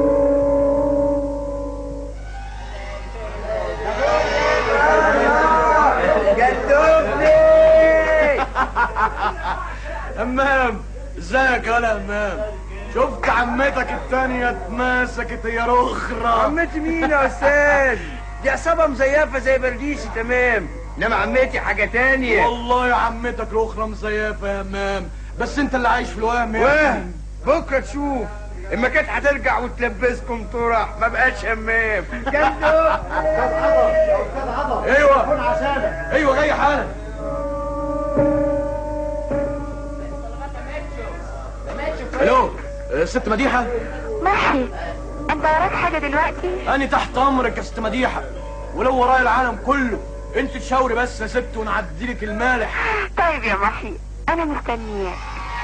[SPEAKER 5] همام، ازيك يا همام؟ شفت عمتك التانية اتمسكت هي رخرة.
[SPEAKER 20] عمتي مين يا استاذ؟ دي عصابة مزيفة زي برديسي تمام، انما عمتي حاجة تانية.
[SPEAKER 5] والله يا عمتك رخرة مزيفة يا همام، بس انت اللي عايش في الوهم يا
[SPEAKER 20] وهم بكرة تشوف. اما كانت هترجع وتلبسكم طرح ما بقاش همام. جدو
[SPEAKER 5] ايوه ايوه جاي حالا. الو ست مديحة.
[SPEAKER 15] محي، انت وراك حاجة دلوقتي؟
[SPEAKER 5] انا تحت امرك يا ست مديحة، ولو ورايا العالم كله. انت تشاوري بس يا ست ونعديلك المالح.
[SPEAKER 15] طيب يا محي، انا مستنياك.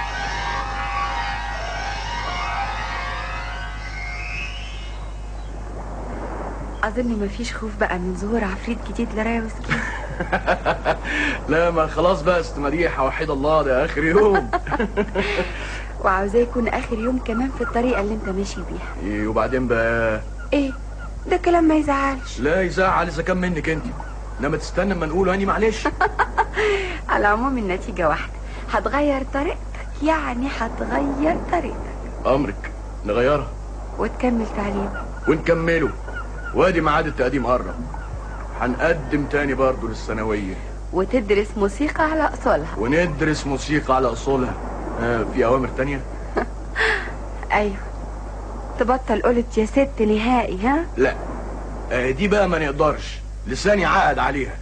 [SPEAKER 12] اظن مفيش خوف بقى من ظهور عفريت جديد لرايا وسكين.
[SPEAKER 5] لا ما خلاص بقى يا ست مديحة، وحيد الله ده اخر يوم.
[SPEAKER 12] وعاوزاه يكون اخر يوم كمان في الطريقه اللي انت ماشي بيها.
[SPEAKER 5] ايه وبعدين بقى؟
[SPEAKER 12] ايه ده كلام ما يزعلش.
[SPEAKER 5] لا يزعل اذا كان منك انت، انما تستنى اما نقوله هاني معلش.
[SPEAKER 12] على العموم النتيجه واحده، هتغير طريقتك، يعني هتغير طريقتك.
[SPEAKER 5] امرك نغيرها
[SPEAKER 12] وتكمل تعليم
[SPEAKER 5] ونكمله. وادي ميعاد التقديم قرب، هنقدم تاني برضه للثانويه،
[SPEAKER 12] وتدرس موسيقى على اصولها.
[SPEAKER 5] وندرس موسيقى على اصولها. آه في اوامر تانية؟
[SPEAKER 12] ايوه، تبطل قلت يا ست نهائي. ها
[SPEAKER 5] لا آه دي بقى ما نقدرش، لساني عقد عليها.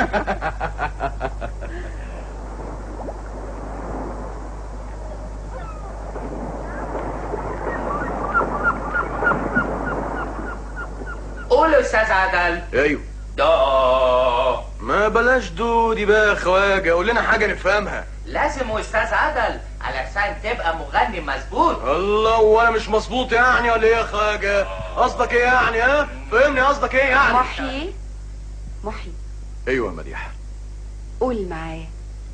[SPEAKER 6] قول يا استاذ عدل.
[SPEAKER 5] ايوه.
[SPEAKER 6] دو.
[SPEAKER 5] ما بلاش دو دي بقى يا خواجه، قول لنا حاجه نفهمها.
[SPEAKER 6] لازم استاذ عدل علشان تبقى مغني مظبوط.
[SPEAKER 5] الله، وانا مش مظبوط يعني ولا ايه يا خواجه؟ قصدك ايه يعني؟ ها فهمني قصدك ايه يعني؟
[SPEAKER 12] محي محي.
[SPEAKER 5] ايوه يا مديحه.
[SPEAKER 12] قول معايا.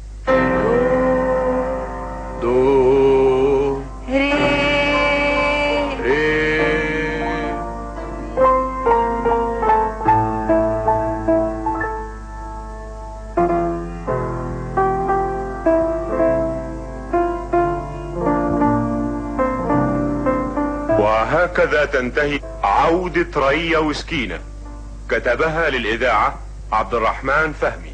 [SPEAKER 5] دو
[SPEAKER 12] ري
[SPEAKER 5] ري.
[SPEAKER 10] وهكذا تنتهي عودة ريا وسكينة، كتبها للإذاعة عبد الرحمن فهمي.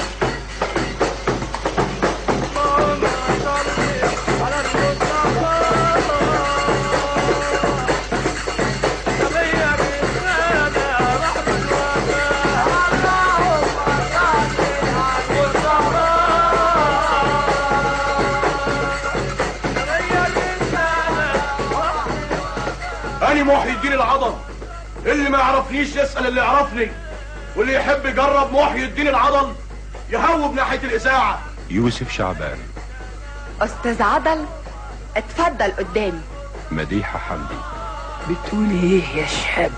[SPEAKER 5] أنا محي الدين العضل، اللي ما يعرفنيش يسأل اللي يعرفني، واللي يحب يجرب محي الدين العضل يهوب ناحية الإذاعة.
[SPEAKER 10] يوسف شعبان.
[SPEAKER 12] أستاذ عضل اتفضل قدامي.
[SPEAKER 10] مديحة حمدي.
[SPEAKER 9] بتقول ايه يا شاب؟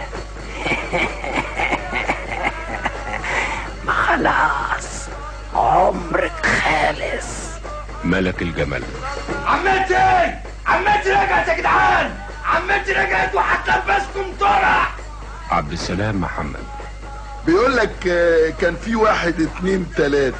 [SPEAKER 9] ما خلاص عمرك خالص.
[SPEAKER 10] ملك الجمل.
[SPEAKER 8] عمتي عمتي رجعت يا جدعان، عمتي رجعت وهتلبسكم طرح.
[SPEAKER 10] عبد السلام محمد.
[SPEAKER 4] بيقول لك كان في واحد اتنين تلاتة.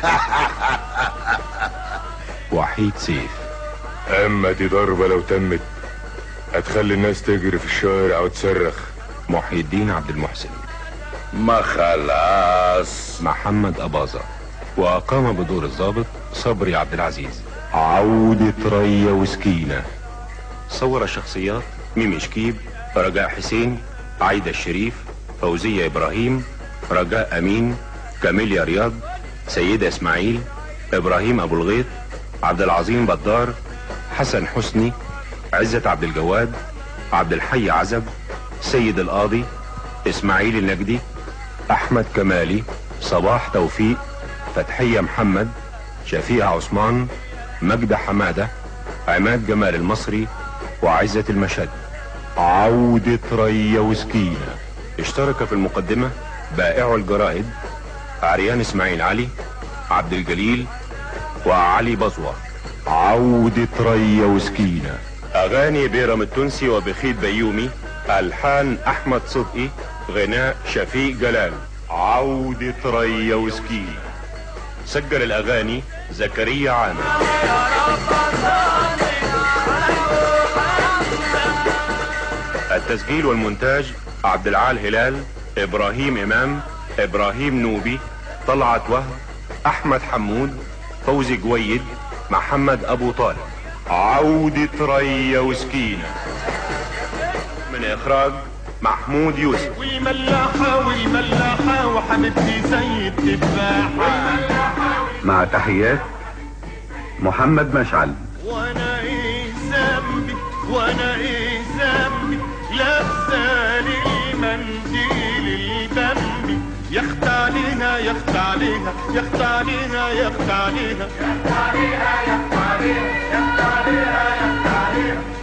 [SPEAKER 10] وحيد سيف. اما دي ضربة لو تمت هتخلي الناس تجري في الشارع وتصرخ. محي الدين عبد المحسن.
[SPEAKER 2] ما خلاص.
[SPEAKER 10] محمد أباظة. وأقام بدور الضابط صبري عبد العزيز. عودة ريا وسكينة. صور الشخصيات: ميمي شكيب، رجاء حسين، عايدة الشريف، فوزية إبراهيم، رجاء أمين، كاميليا رياض، سيدة إسماعيل، إبراهيم أبو الغيط، عبد العظيم بدار، حسن حسني، عزت عبد الجواد، عبد الحي عزب، سيد القاضي، إسماعيل النجدي، أحمد كمالي، صباح توفيق، فتحية محمد، شفيع عثمان، مجدة حمادة، عماد جمال المصري، وعزة المشد. عودة ريا وسكينة. اشترك في المقدمة بائع الجرائد عريان اسماعيل علي، عبد الجليل وعلي بزوة. عودة ريا وسكينة. أغاني بيرم التونسي وبخيت بيومي، ألحان أحمد صدقي، غناء شفيق جلال. عودة ريا وسكينة. سجل الأغاني زكريا عامر. التسجيل والمونتاج عبد العال هلال، إبراهيم إمام، إبراهيم نوبي، طلعت وهب، أحمد حمود، فوزي جويد، محمد أبو طالب. عودة ريا وسكينة من إخراج محمود يوسف.
[SPEAKER 8] والملاحة والملاحة وحبيبتي زي التفاحة.
[SPEAKER 21] مع تحيات محمد مشعل.
[SPEAKER 8] وانا ايه ذنبي وانا ايه ذنبي لابساني المنديل البمبي. يخت عليها يخت عليها يخت عليها يخت عليها يخت عليها يخت عليها يخت عليها يخت عليها.